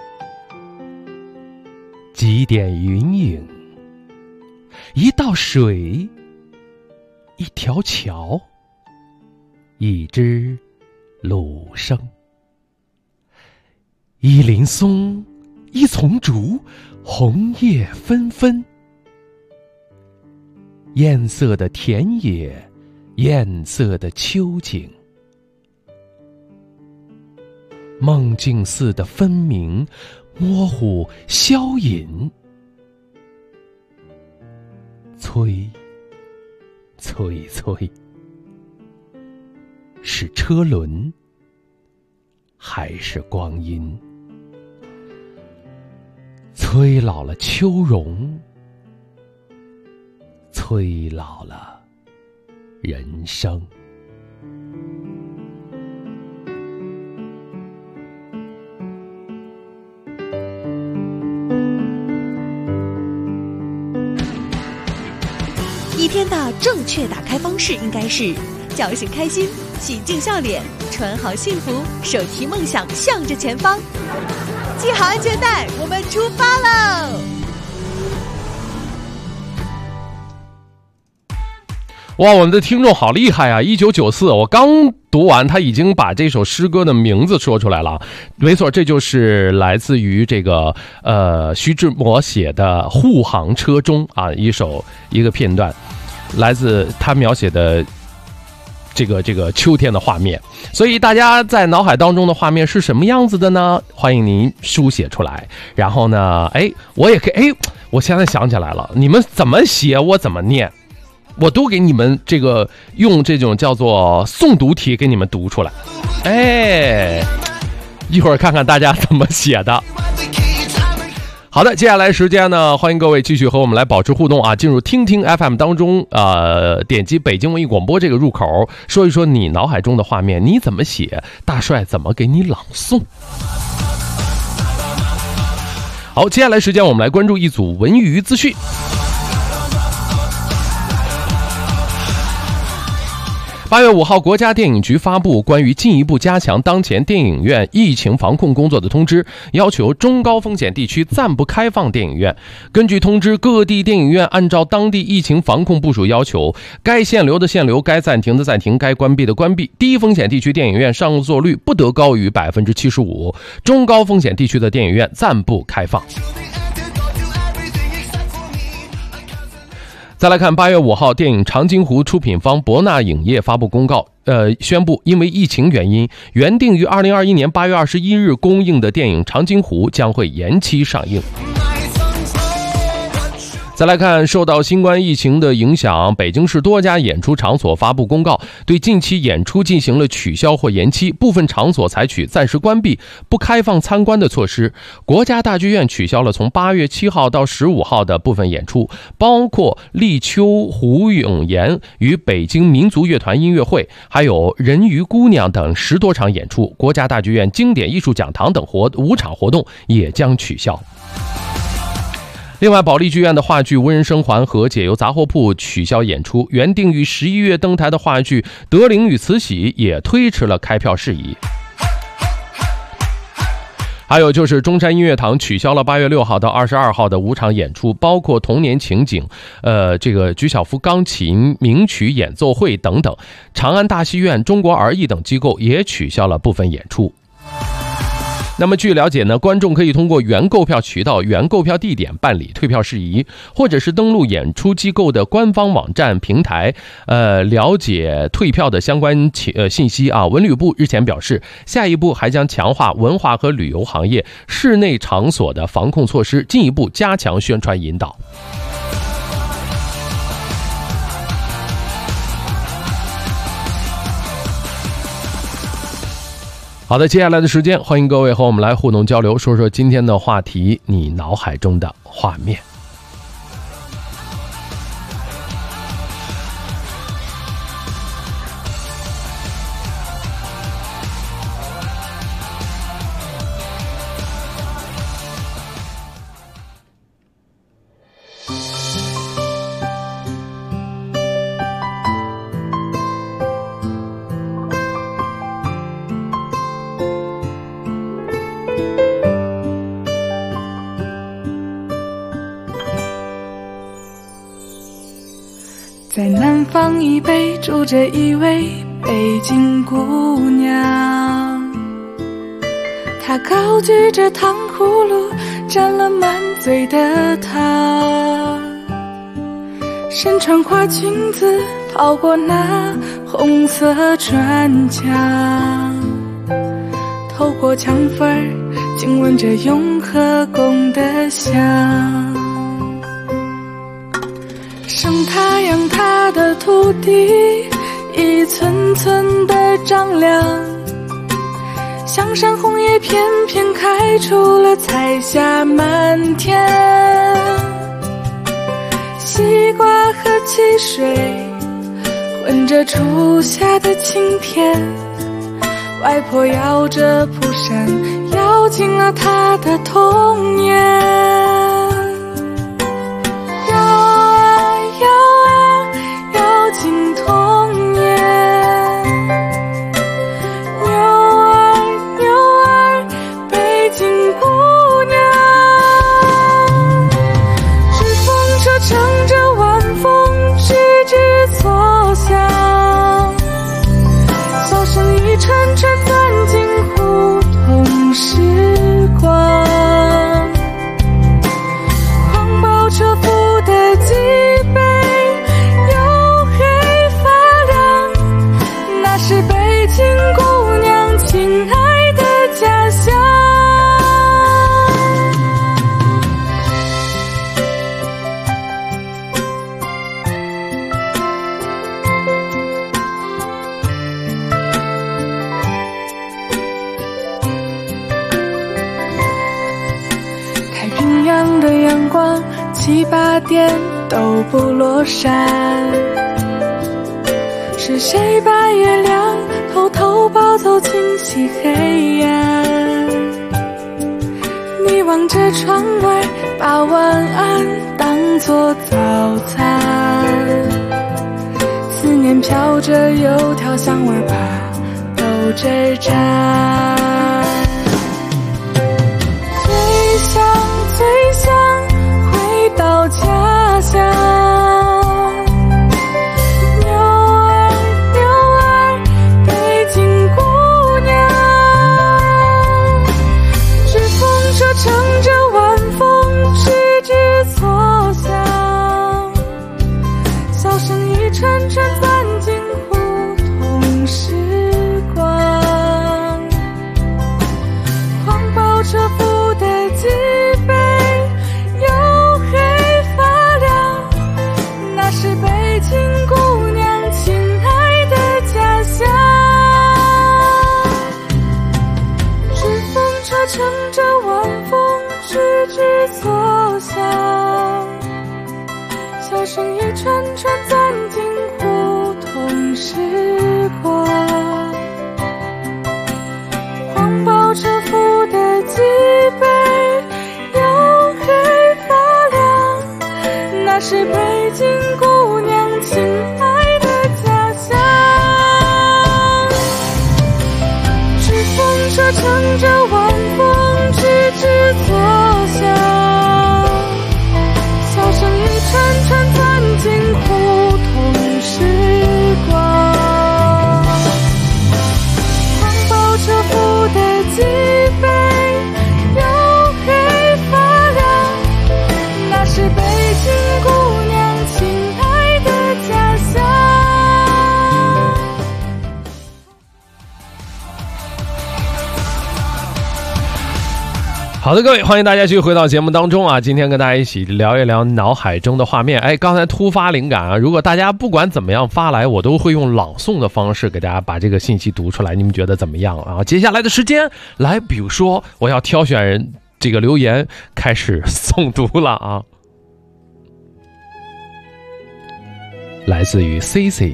几点云影，一道水，一条桥，一只芦笙，一林松，一丛竹，红叶纷纷。艳色的田野，艳色的秋景，梦境似的分明，模糊消隐。催催催，是车轮还是光阴？催老了秋容，催老了人生。 一天的正确打开方式应该是：叫醒开心，洗净笑脸，穿好幸福，手提梦想向着前方。系好安全带，我们出发喽！ 哇，我们的听众好厉害啊！1994，我刚读完，他已经把这首诗歌的名字说出来了。没错，这就是来自于这个徐志摩写的《护航车中》啊，一个片段，来自他描写的这个秋天的画面。所以大家在脑海当中的画面是什么样子的呢？欢迎您书写出来。然后呢，我也可以，我现在想起来了，你们怎么写我怎么念。我都给你们用这种叫做诵读题给你们读出来，一会儿看看大家怎么写的。好的，接下来时间呢，欢迎各位继续和我们来保持互动啊！进入听听 FM 当中，点击北京文艺广播这个入口，说一说你脑海中的画面，你怎么写，大帅怎么给你朗诵。好，接下来时间我们来关注一组文娱资讯。8月5号，国家电影局发布关于进一步加强当前电影院疫情防控工作的通知，要求中高风险地区暂不开放电影院。根据通知，各地电影院按照当地疫情防控部署要求，该限流的限流，该暂停的暂停，该关闭的关闭。低风险地区电影院上座率不得高于 75%， 中高风险地区的电影院暂不开放。再来看8月5号，电影《长津湖》出品方博纳影业发布公告，宣布因为疫情原因，原定于2021年8月21日公映的电影《长津湖》将会延期上映。再来看，受到新冠疫情的影响，北京市多家演出场所发布公告，对近期演出进行了取消或延期，部分场所采取暂时关闭、不开放参观的措施。国家大剧院取消了从8月7号到15号的部分演出，包括立秋胡永言与北京民族乐团音乐会，还有人鱼姑娘等10多场演出。国家大剧院经典艺术讲堂等5场活动也将取消。另外，保利剧院的话剧《无人生还》和《解忧杂货铺》取消演出，原定于11月登台的话剧《德龄与慈禧》也推迟了开票事宜。还有就是中山音乐堂取消了8月6号到22号的5场演出，包括童年情景、菊晓夫钢琴名曲演奏会等等。长安大戏院、中国儿艺等机构也取消了部分演出。那么据了解呢，观众可以通过原购票渠道、原购票地点办理退票事宜，或者是登录演出机构的官方网站平台，了解退票的相关信息啊。文旅部日前表示，下一步还将强化文化和旅游行业室内场所的防控措施，进一步加强宣传引导。好的，接下来的时间，欢迎各位和我们来互动交流，说说今天的话题，你脑海中的画面。 方一杯住着一位北京姑娘，她高举着糖葫芦，沾了满嘴的糖，身穿花裙子跑过那红色砖墙，透过墙缝紧吻着雍和宫的香。生他养他的土地一寸寸的丈量，香山红叶片片开出了彩霞满天，西瓜和汽水混着初夏的晴天，外婆摇着蒲扇摇进了她的童年。串串钻进胡同时光，黄包车夫的脊背黝黑发亮，那是北京姑娘亲爱的家乡。的阳光7、8点都不落山，是谁把月亮偷偷抱走进漆黑暗？你望着窗外，把晚安当作早餐，思念飘着油条香味把豆汁沾，最想回到家乡。牛儿，北京姑娘，纸风车乘着晚风吱吱作响，笑声一串串钻进胡同时光，黄包车夫的脊背是北京姑娘亲爱的家乡，纸风车乘着晚风吱吱作响，笑声一串串钻进胡同时光，黄包车夫的脊背黝黑发亮，那是北京姑娘亲爱的家乡。纸风车乘着晚风吱吱作响，笑声一串串钻进胡同时光，黄包车夫的脊背黝黑发亮，那是北京姑娘亲爱的家乡。 好的，各位，欢迎大家继续回到节目当中啊！今天跟大家一起聊一聊脑海中的画面。哎，刚才突发灵感啊，如果大家不管怎么样发来，我都会用朗诵的方式给大家把这个信息读出来，你们觉得怎么样啊？接下来的时间来，比如说我要挑选人这个留言开始诵读了啊。来自于 CC，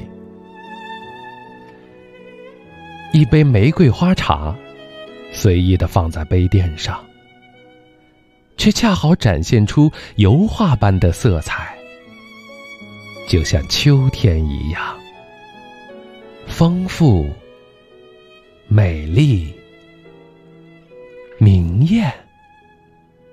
一杯玫瑰花茶随意地放在杯垫上，却恰好展现出油画般的色彩，就像秋天一样丰富、美丽、明艳。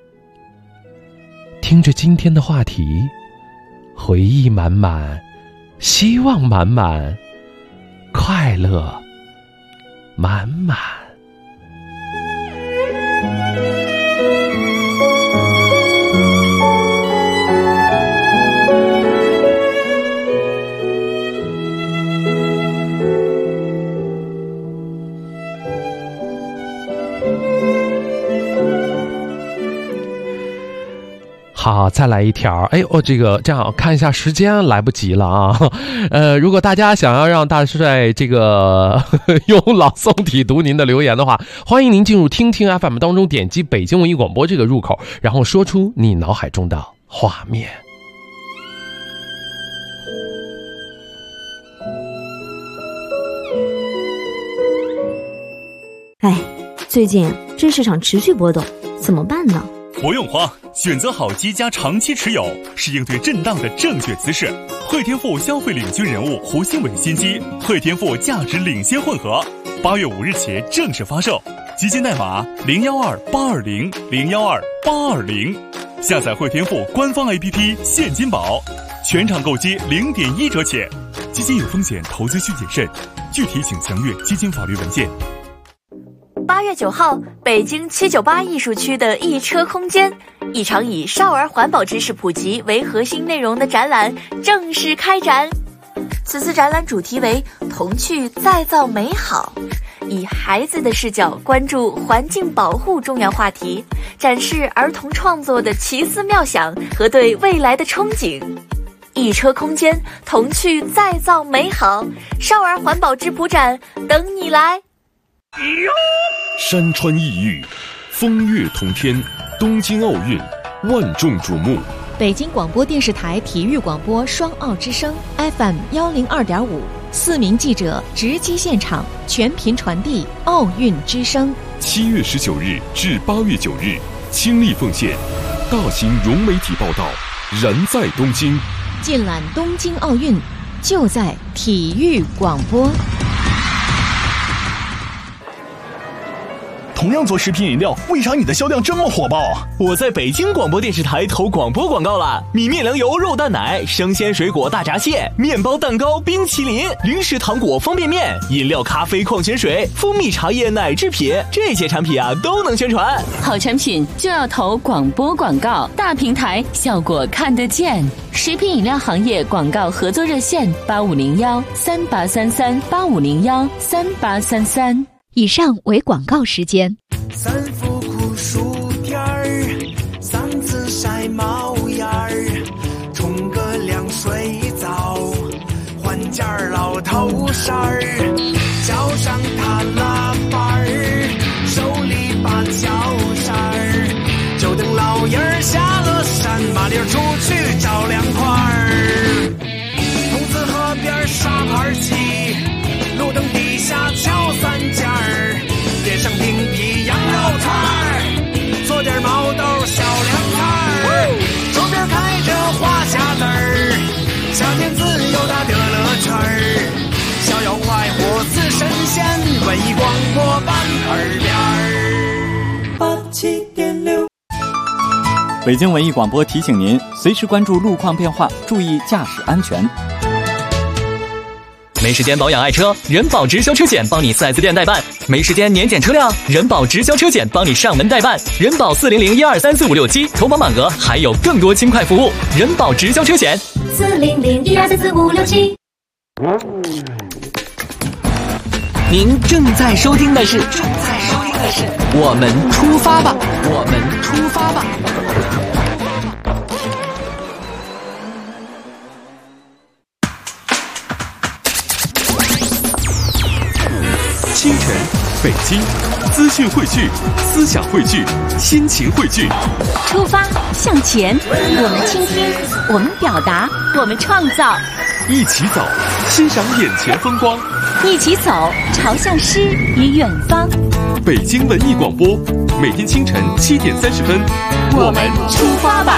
听着今天的话题，回忆满满， 希望满满，快乐满满。好，再来一条。哎，我这样看一下时间，来不及了啊。如果大家想要让大帅这个用朗诵体读您的留言的话，欢迎您进入听听 FM 当中，点击北京文艺广播这个入口，然后说出你脑海中的画面。 哎，最近这市场持续波动，怎么办呢？ 不用慌，选择好机加长期持有是应对震荡的正确姿势。汇添富消费领军人物胡兴伟新机汇添富价值领先混合，8月5日起正式发售，基金代码012820012820，下载汇添富官方 APP 现金宝，全场购机0.1折起。基金有风险，投资需谨慎，具体请详阅基金法律文件。 8月9号，北京798艺术区的一车空间，一场以少儿环保知识普及为核心内容的展览正式开展。此次展览主题为童趣再造美好，以孩子的视角关注环境保护重要话题，展示儿童创作的奇思妙想和对未来的憧憬。一车空间，童趣再造美好，少儿环保质朴展等你来。 山川异域，风月同天，东京奥运万众瞩目。 北京广播电视台体育广播双奥之声 FM 102.5，4名记者直击现场，全频传递奥运之声。 7月19日至8月9日，倾力奉献，大型融媒体报道，燃在东京。 尽览东京奥运，就在体育广播。 同样做食品饮料，为啥你的销量这么火爆？我在北京广播电视台投广播广告了，米面粮油肉蛋奶、生鲜水果大闸蟹、面包蛋糕、冰淇淋、零食糖果方便面、饮料咖啡矿泉水、蜂蜜茶叶奶制品，这些产品啊都能宣传。 好产品就要投广播广告，大平台效果看得见。食品饮料行业广告合作热线8501383385013833。 以上为广告时间。 三伏酷暑天儿，嗓子晒冒烟儿，冲个凉水澡，换件老头衫儿，脚上踏拉板儿，手里把脚扇儿，就等老爷儿下了山，麻溜出去找凉快儿。筒子河边沙盘棋，路灯底下敲三尖儿，点上冰皮羊肉串儿，做点毛豆小凉菜儿，周边开着花匣子儿，夏天自由大的乐趣儿，逍遥快活似神仙，文艺广播伴耳边儿。87.6。 北京文艺广播提醒您，随时关注路况变化，注意驾驶安全。 没时间保养爱车，人保直销车险帮你4S店代办；没时间年检车辆，人保直销车险帮你上门代办。人保400-1234567，投保满额还有更多轻快服务。人保直销车险 400-1234567。 您正在收听的是我们出发吧，我们出发吧。 清晨，北京，资讯汇聚，思想汇聚，心情汇聚。 出发向前，我们倾听，我们表达，我们创造。 一起走，欣赏眼前风光。 一起走，朝向诗与远方。 北京文艺广播，每天清晨7点30分， 我们出发吧。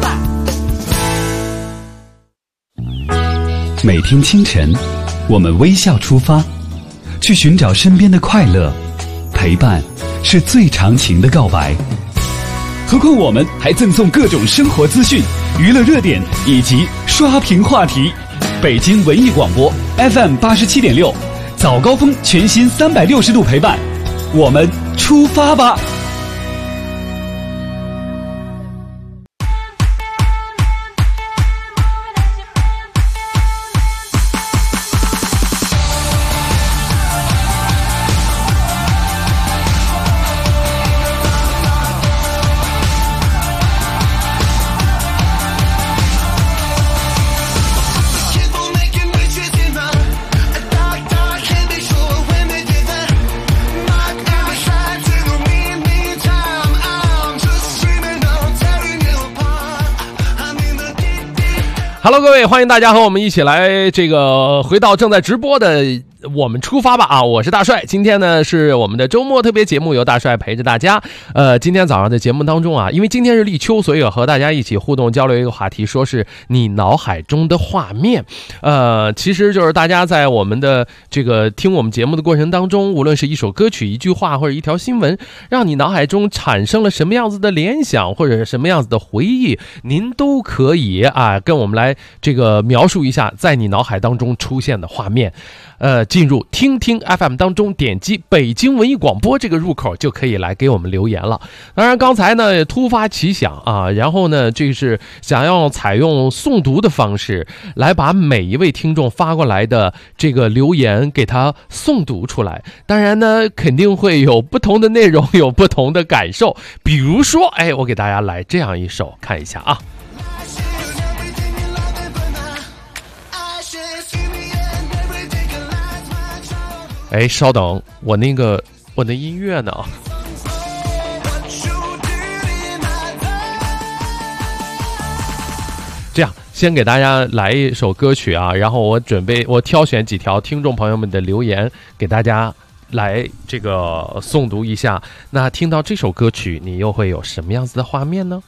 每天清晨，我们微笑出发，去寻找身边的快乐。陪伴是最长情的告白。何况我们还赠送各种生活资讯、娱乐热点以及刷屏话题。 北京文艺广播 FM 87.6，早高峰全新360度陪伴，我们出发吧。 Hello， 各位，欢迎大家和我们一起来回到正在直播的我们出发吧啊！我是大帅，今天呢是我们的周末特别节目，由大帅陪着大家。今天早上的节目当中啊，因为今天是立秋，所以和大家一起互动交流一个话题，说是你脑海中的画面。其实就是大家在我们的听我们节目的过程当中，无论是一首歌曲、一句话或者一条新闻，让你脑海中产生了什么样子的联想或者是什么样子的回忆，您都可以跟我们来描述一下在你脑海当中出现的画面。进入听听 FM 当中，点击北京文艺广播这个入口就可以来给我们留言了。当然刚才呢突发奇想啊，然后呢是想要采用诵读的方式来把每一位听众发过来的留言给他诵读出来。当然呢肯定会有不同的内容，有不同的感受。比如说我给大家来这样一首，看一下啊。稍等，我的音乐呢？这样，先给大家来一首歌曲啊，然后我挑选几条听众朋友们的留言，给大家来诵读一下。那听到这首歌曲，你又会有什么样子的画面呢？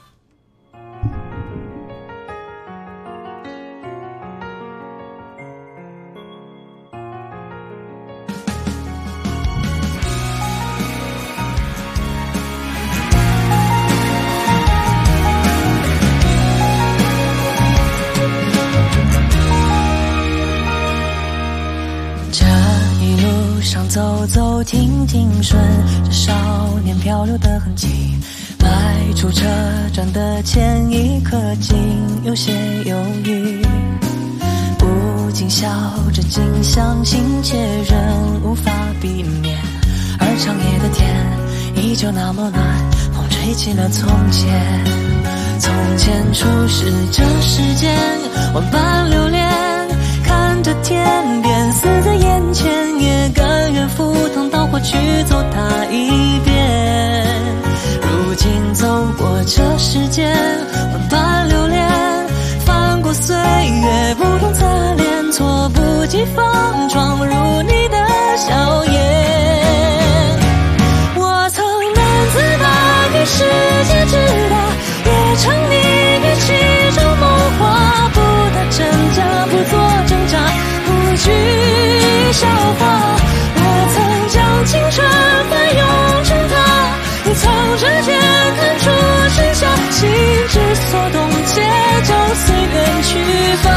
走走停停顺着少年漂流的痕迹，迈出车站的前一刻竟有些犹豫，不禁笑着竟相信且仍无法避免，而长夜的天依旧那么暖，风吹起了从前。从前初识这世间万般流连，看着天边死在眼前，也甘愿赴汤蹈火去走它一遍。如今走过这世间万般流连，翻过岁月不同擦脸，猝不及防闯入你的笑颜。我曾难自拔给世界之大，也沉溺于其中梦话，不打真假，不做挣扎，不惧笑话。我曾将青春翻涌成她，你藏着剑看出真相，心之所动，且将随缘去发。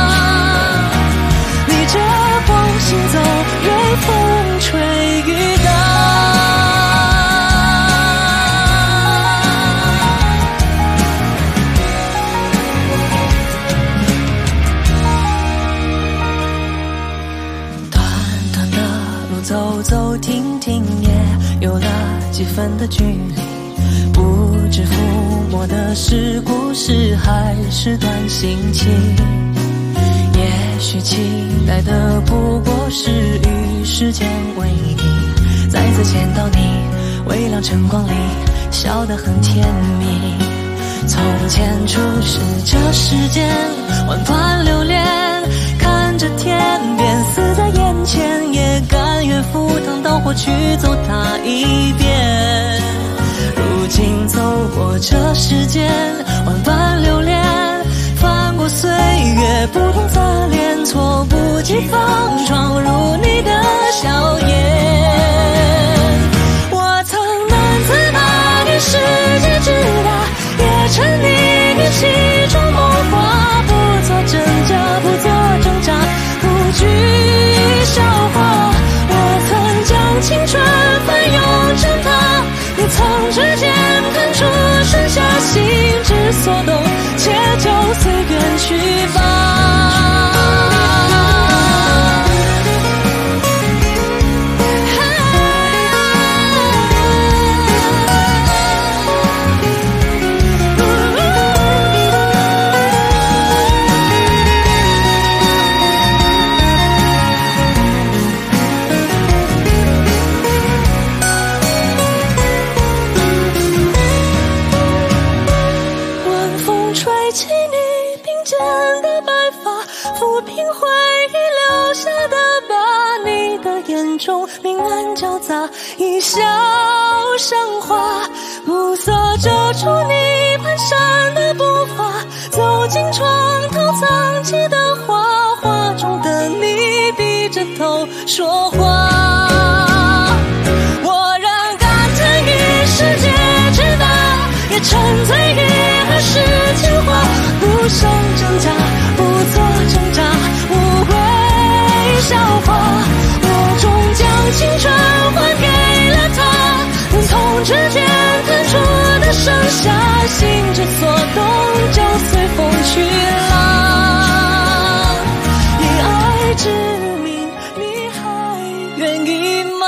逆着风行走，任风吹雨打。走走停停也有了几分的距离，不知抚摸的是故事还是段心情，也许期待的不过是与时间为敌，再次见到你微亮晨光里笑得很甜蜜。从前初识这世间万般流连，看着天边死在眼前，也甘愿赴汤蹈火去走它一遍。如今走过这世间万般流连，翻过岁月不同擦脸，猝不及防闯入你的笑颜。我曾难自拔给世界之大，也沉溺于其中梦话，不做真假，不做梦中明暗交杂，一笑生花，暮色遮住你蹒跚的步伐，走进床头藏起的画，画中的你低着头说话。我让感叹与世界之大，也沉醉于何时情话，不想挣扎，不做挣扎，无谓笑话。我终将青春还给了他，从指尖弹出的盛夏，心之所动就随风去了。以爱之名，你还愿意吗？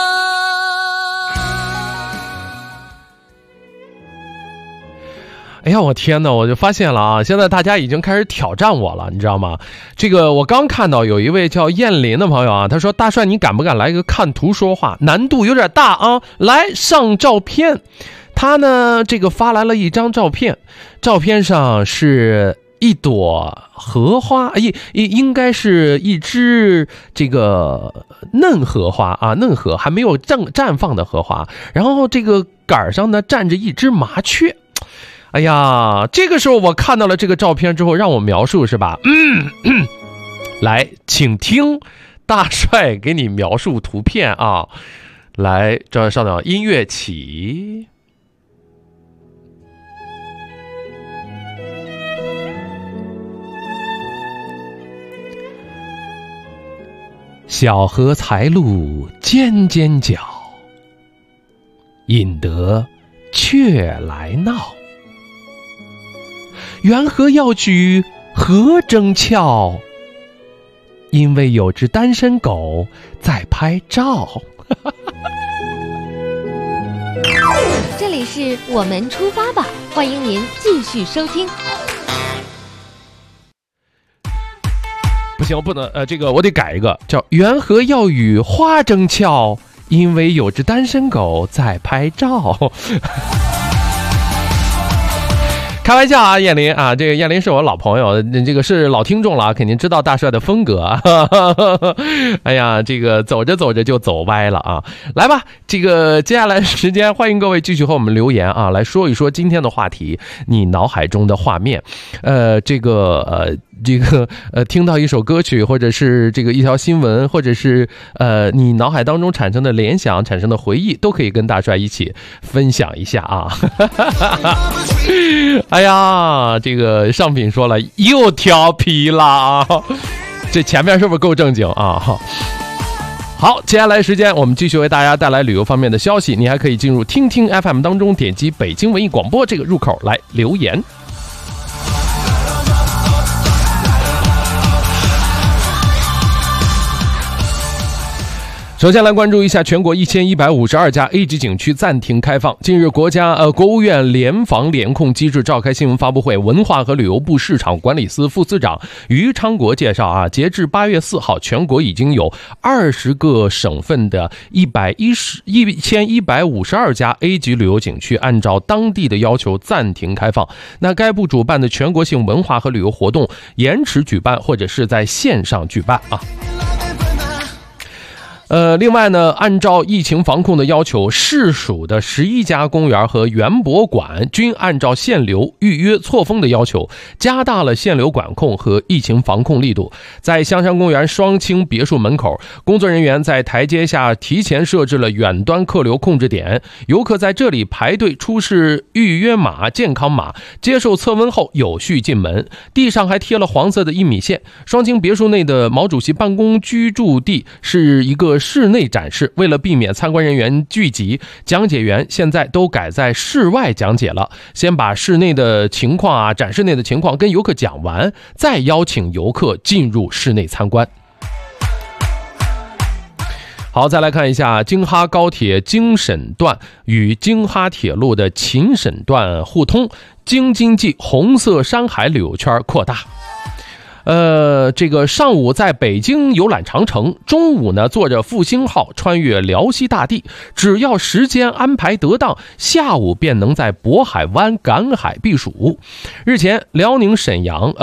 哎呀，我天哪！我就发现了啊，现在大家已经开始挑战我了，你知道吗？这个我刚看到有一位叫燕林的朋友啊，他说：“大帅，你敢不敢来个看图说话？难度有点大啊！来上照片。”他呢，这个发来了一张照片，照片上是一朵荷花，应该是一只这个嫩荷花啊，嫩荷还没有绽放的荷花，然后这个杆上呢站着一只麻雀。哎呀，这个时候我看到了这个照片之后，让我描述是吧？来，请听大帅给你描述图片啊。来，这上头音乐起。小荷才露尖尖角，引得雀来闹。缘何要举何争俏？因为有只单身狗在拍照。 这里是我们出发吧，欢迎您继续收听。 不行，不能这个我得改一个，叫缘何要与花争俏？因为有只单身狗在拍照。开玩笑啊，燕林啊，这个燕林是我老朋友，这个是老听众了，肯定知道大帅的风格啊。哎呀，这个走着走着就走歪了啊！来吧，这个接下来时间，欢迎各位继续和我们留言啊，来说一说今天的话题，你脑海中的画面。听到一首歌曲，或者是这个一条新闻，或者是你脑海当中产生的联想、产生的回忆，都可以跟大帅一起分享一下啊。哎呀，这个上品说了又调皮了啊，这前面是不是够正经啊？好，接下来时间我们继续为大家带来旅游方面的消息，你还可以进入听听 FM 当中，点击北京文艺广播这个入口来留言。首先来关注一下全国1152家 A 级景区暂停开放。近日，国务院联防联控机制召开新闻发布会，文化和旅游部市场管理司副司长于昌国介绍啊，截至8月4号，全国已经有20个省份的1152家 A 级旅游景区按照当地的要求暂停开放。那该部主办的全国性文化和旅游活动延迟举办，或者是在线上举办啊。另外呢，按照疫情防控的要求，市属的11家公园和园博馆均按照限流、预约、错峰的要求，加大了限流管控和疫情防控力度。在香山公园双清别墅门口，工作人员在台阶下提前设置了远端客流控制点，游客在这里排队出示预约码、健康码，接受测温后有序进门。地上还贴了黄色的1米线。双清别墅内的毛主席办公居住地是一个室内展示，为了避免参观人员聚集，讲解员现在都改在室外讲解了，先把室内的情况啊、展示内的情况跟游客讲完，再邀请游客进入室内参观。好，再来看一下京哈高铁京沈段与京哈铁路的秦沈段互通，京津冀红色山海旅游圈扩大。这个上午在北京游览长城，中午呢坐着复兴号穿越辽西大地，只要时间安排得当，下午便能在渤海湾赶海避暑。日前，辽宁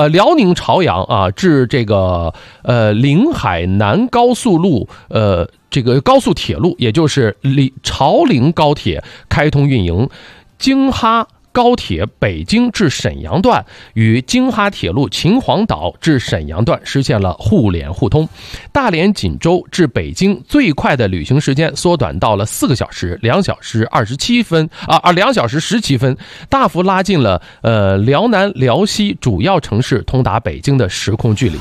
朝阳啊至这个临海南高速路这个高速铁路，也就是朝陵高铁开通运营，京哈高铁北京至沈阳段与京哈铁路秦皇岛至沈阳段实现了互联互通，大连锦州至北京最快的旅行时间缩短到了4个小时2小时27分2小时17分，大幅拉近了辽南辽西主要城市通达北京的时空距离。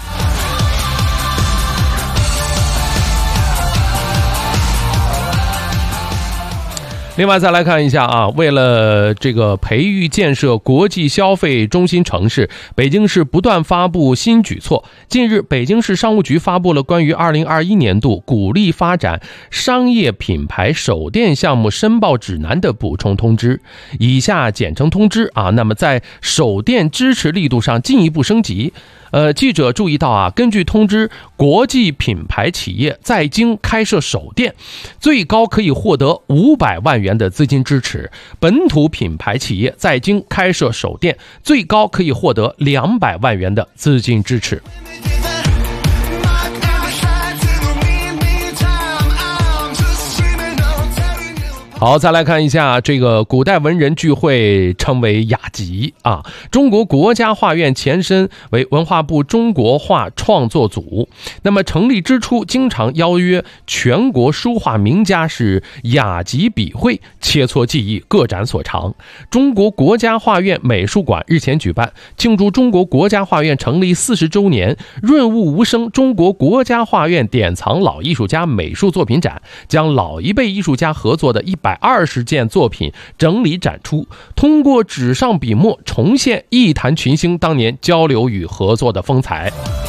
另外再来看一下啊，为了这个培育建设国际消费中心城市，北京市不断发布新举措。近日，北京市商务局发布了关于2021年度鼓励发展商业品牌首店项目申报指南的补充通知，以下简称通知啊。那么在首店支持力度上进一步升级。记者注意到啊，根据通知，国际品牌企业在京开设首店，最高可以获得500万元的资金支持；本土品牌企业在京开设首店，最高可以获得200万元的资金支持。好，再来看一下这个古代文人聚会称为雅集啊。中国国家画院前身为文化部中国画创作组，那么成立之初经常邀约全国书画名家是雅集笔会，切磋技艺，各展所长。中国国家画院美术馆日前举办庆祝中国国家画院成立40周年润物无声中国国家画院典藏老艺术家美术作品展，将老一辈艺术家合作的120件作品整理展出，通过纸上笔墨重现艺坛群星当年交流与合作的风采。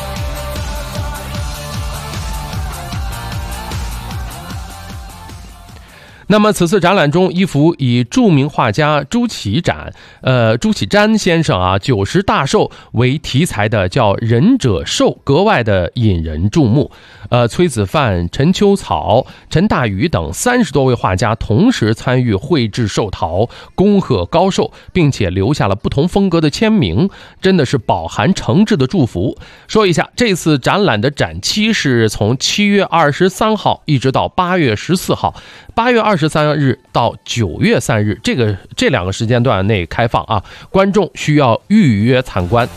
那么此次展览中，一幅以著名画家朱启瞻先生90大寿为题材的叫《仁者寿》格外的引人注目。崔子范、陈秋草、陈大宇等30多位画家同时参与绘制寿桃，恭贺高寿，并且留下了不同风格的签名，真的是饱含诚挚的祝福。说一下，这次展览的展期是从7月23号一直到8月14号，8月23日到9月3日，这2个时间段内开放啊，观众需要预约参观。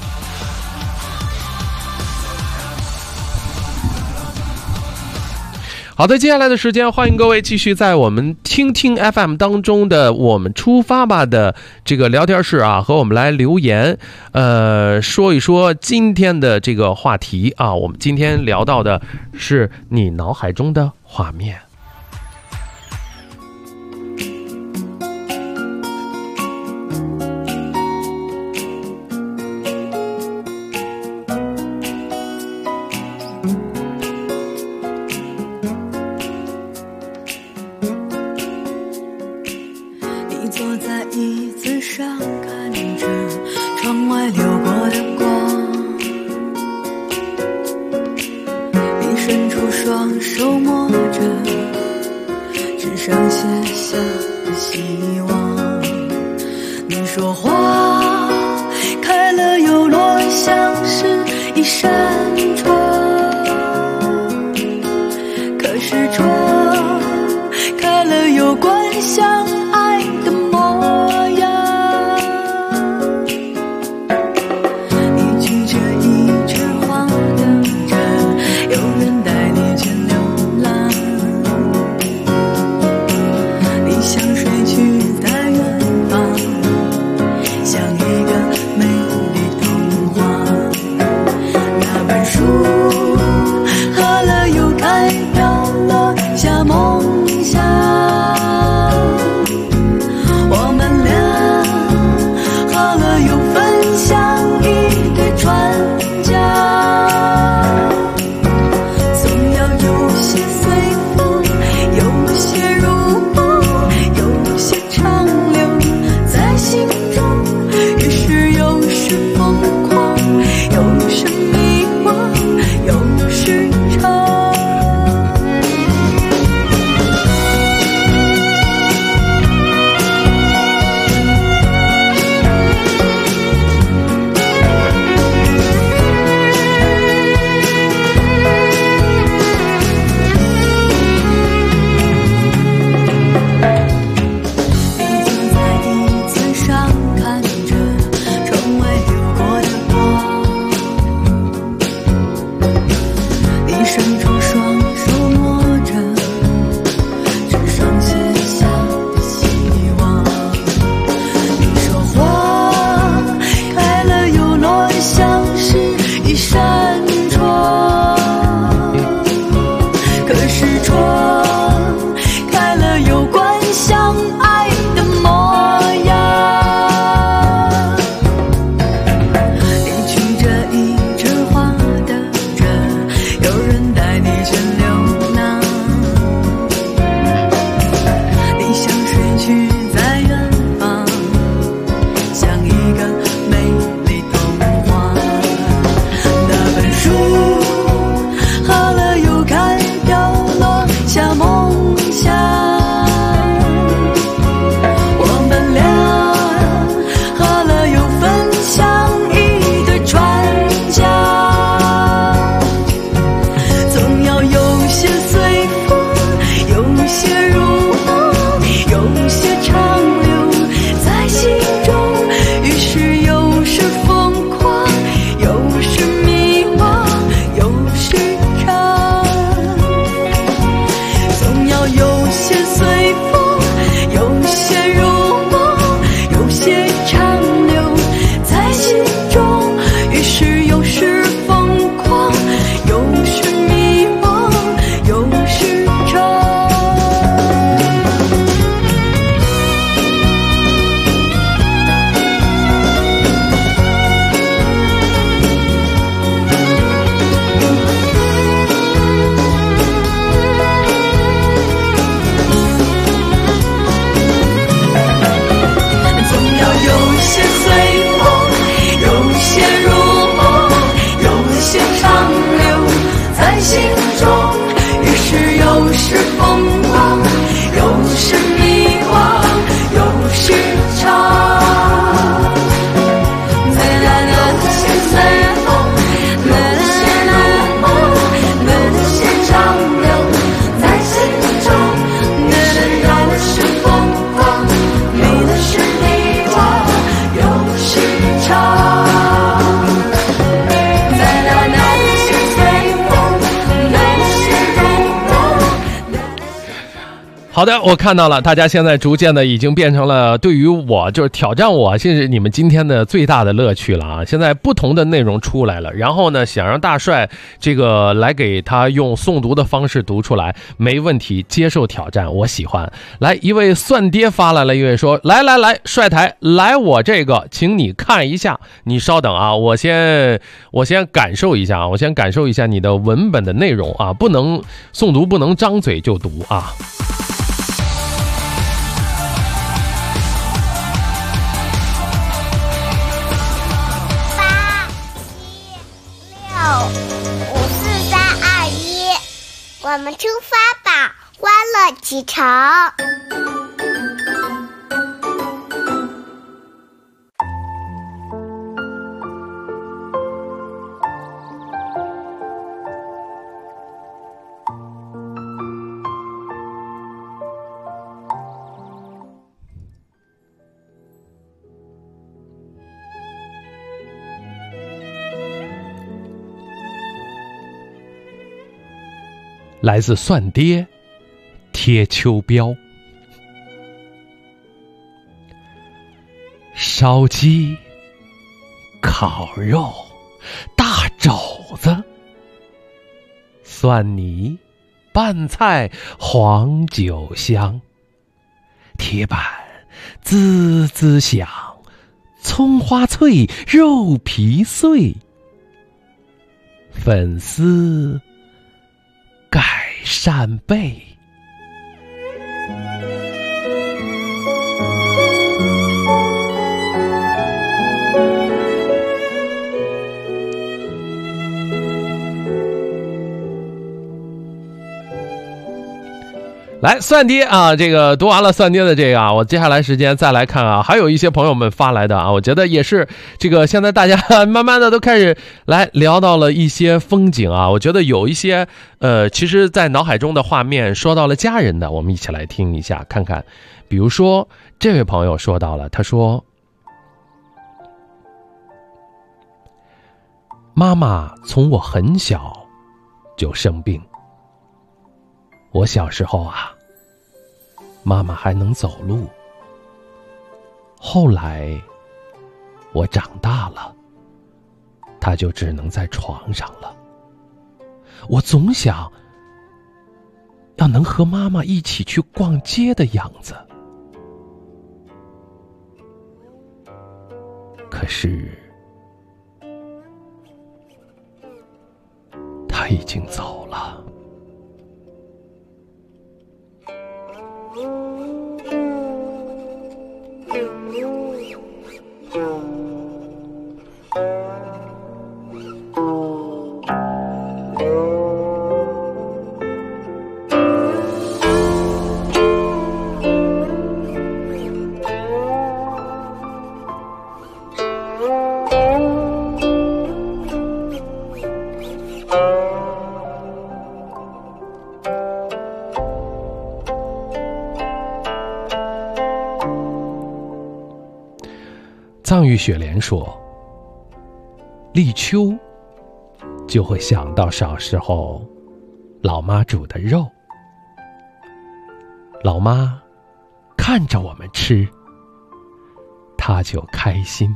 好的，接下来的时间，欢迎各位继续在我们听听 FM 当中的我们出发吧的这个聊天室啊，和我们来留言，说一说今天的这个话题啊。我们今天聊到的是你脑海中的画面。 享。我们俩喝了又分享一对船桨，总要有些随风，有些如梦，有些长留在心中，于是有时疯狂，有时迷惘，有时长。总要有些随风，有些如梦，有些长留在心中，于是有时疯狂，有时迷惘，有时长。总要有些随风，有些如梦，有些长留在心中，于是有时疯狂，有时迷惘，有时长。有些随风，有些如梦，有些长留在心中，于是有时疯狂，有时迷惘，有时长。有些随风，有些如梦。 好的，我看到了，大家现在逐渐的已经变成了对于我就是挑战我，这是你们今天的最大的乐趣了啊！现在不同的内容出来了，然后呢，想让大帅这个来给他用诵读的方式读出来，没问题，接受挑战，我喜欢。来，一位算爹发来了一位说，来，帅台，来我这个，请你看一下，你稍等啊，我先感受一下，我先感受一下你的文本的内容啊，不能诵读，不能张嘴就读啊。 我们出发吧，欢乐启程。 来自算爹贴秋膘，烧鸡、烤肉、大肘子、蒜泥、拌菜、黄酒香，铁板滋滋响，葱花脆，肉皮碎，粉丝改善背。来，算爹啊，这个读完了算爹的这个啊，我接下来时间再来看啊，还有一些朋友们发来的啊，我觉得也是这个现在大家慢慢的都开始来聊到了一些风景啊，我觉得有一些其实在脑海中的画面说到了家人的，我们一起来听一下看看。比如说这位朋友说到了，他说妈妈从我很小就生病，我小时候啊，妈妈还能走路。后来我长大了，她就只能在床上了。我总想要能和妈妈一起去逛街的样子，可是她已经走了。 藏玉雪莲说，立秋就会想到小时候老妈煮的肉，老妈看着我们吃，她就开心。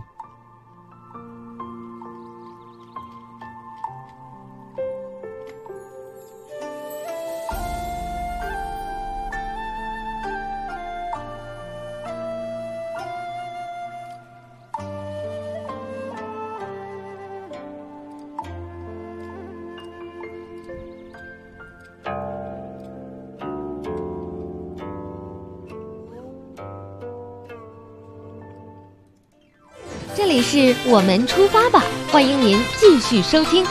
这里是我们出发吧，欢迎您继续收听。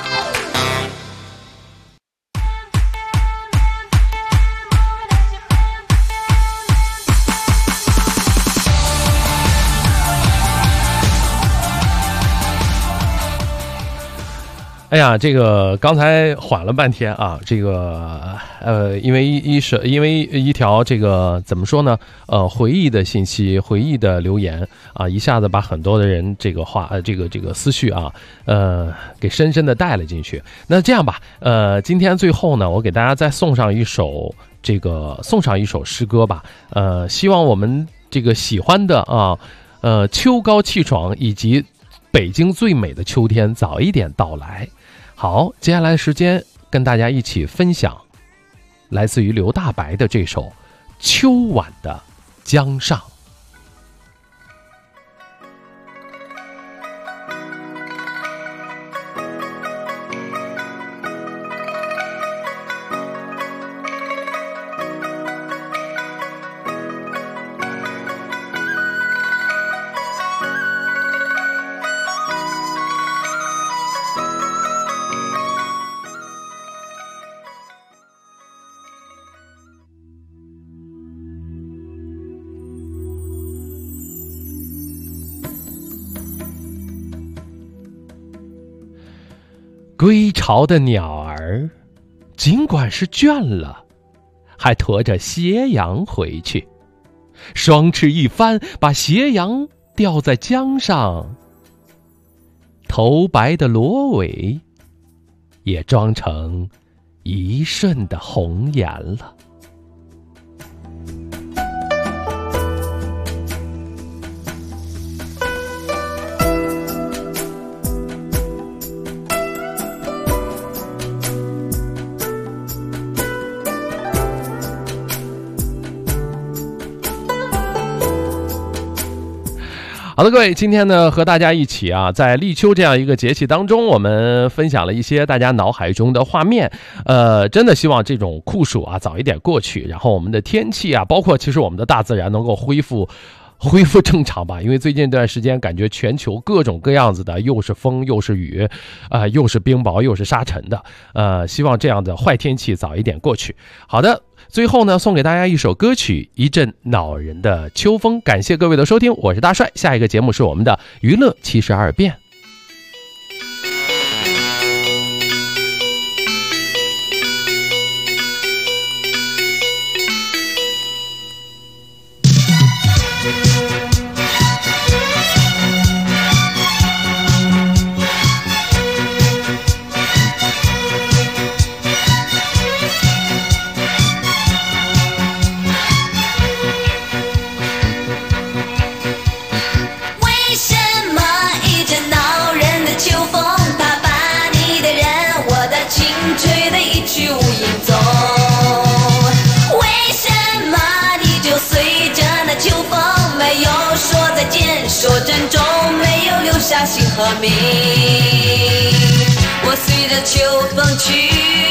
哎呀，这个刚才缓了半天啊，这个因为一条这个怎么说呢？回忆的信息，回忆的留言啊，一下子把很多的人这个话这个思绪啊，给深深的带了进去。那这样吧，今天最后呢，我给大家再送上一首诗歌吧。希望我们这个喜欢的啊，秋高气爽以及北京最美的秋天早一点到来。好，接下来的时间跟大家一起分享来自于刘大白的这首《秋晚的江上》。归巢的鸟儿，尽管是倦了，还驮着斜阳回去，双翅一翻，把斜阳吊在江上，头白的螺尾也装成一瞬的红颜了。好的，各位，今天呢和大家一起啊，在立秋这样一个节气当中，我们分享了一些大家脑海中的画面。真的希望这种酷暑啊早一点过去，然后我们的天气啊，包括其实我们的大自然能够恢复正常吧。因为最近这段时间感觉全球各种各样子的，又是风又是雨，又是冰雹又是沙尘的，希望这样的坏天气早一点过去。好的，最后呢送给大家一首歌曲，一阵恼人的秋风。感谢各位的收听，我是大帅，下一个节目是我们的娱乐72变。 说珍重，没有留下姓和名。我随着秋风去，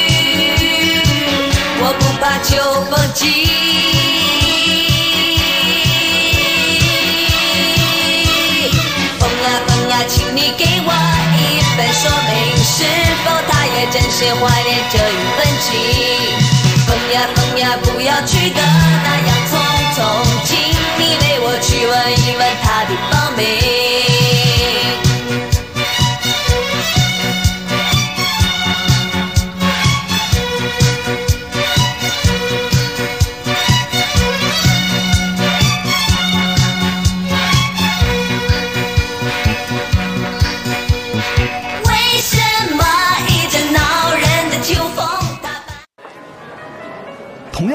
我不怕秋风急。风呀风呀，请你给我一份说明，是否他也真心怀念这一份情？风呀风呀，不要去的那样匆匆，请你为我去问一问他的芳名。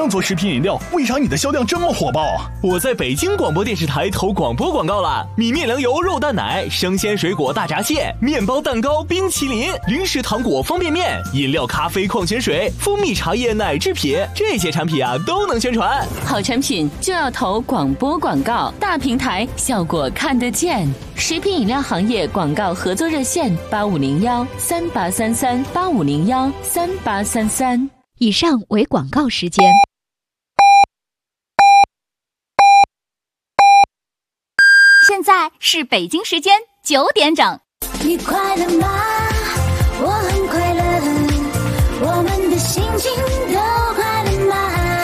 样做食品饮料，为啥你的销量这么火爆？ 我在北京广播电视台投广播广告了。米面粮油肉蛋奶、生鲜水果大闸蟹、面包蛋糕、冰淇淋、零食糖果、方便面、饮料、咖啡、矿泉水、蜂蜜茶叶、奶制品，这些产品啊都能宣传。 好产品就要投广播广告，大平台效果看得见。食品饮料行业广告合作热线8501-3833-8501-3833。 以上为广告时间。现在是北京时间9点整。 你快乐吗？我很快乐，我们的心情都快乐吗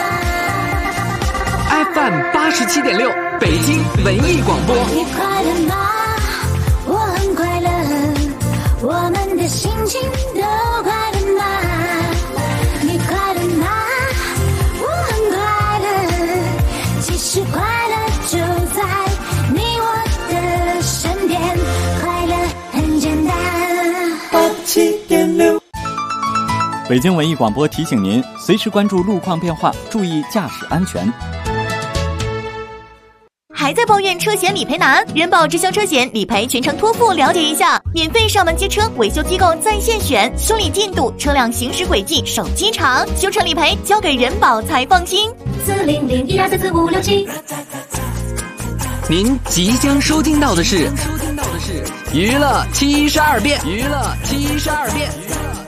？FM 87.6，北京文艺广播。 你快乐吗？我很快乐，我们的心情都快乐吗？你快乐吗？我很快乐，其实快乐就在你我的身边，快乐很简单。87.6， 北京文艺广播提醒您，随时关注路况变化，注意驾驶安全。 还在抱怨车险理赔难？人保直销车险理赔全程托付，了解一下，免费上门接车，维修机构在线选，修理进度、车辆行驶轨迹、手机查，修车理赔交给人保才放心。40012444567。 您即将收听到的是娱乐72变。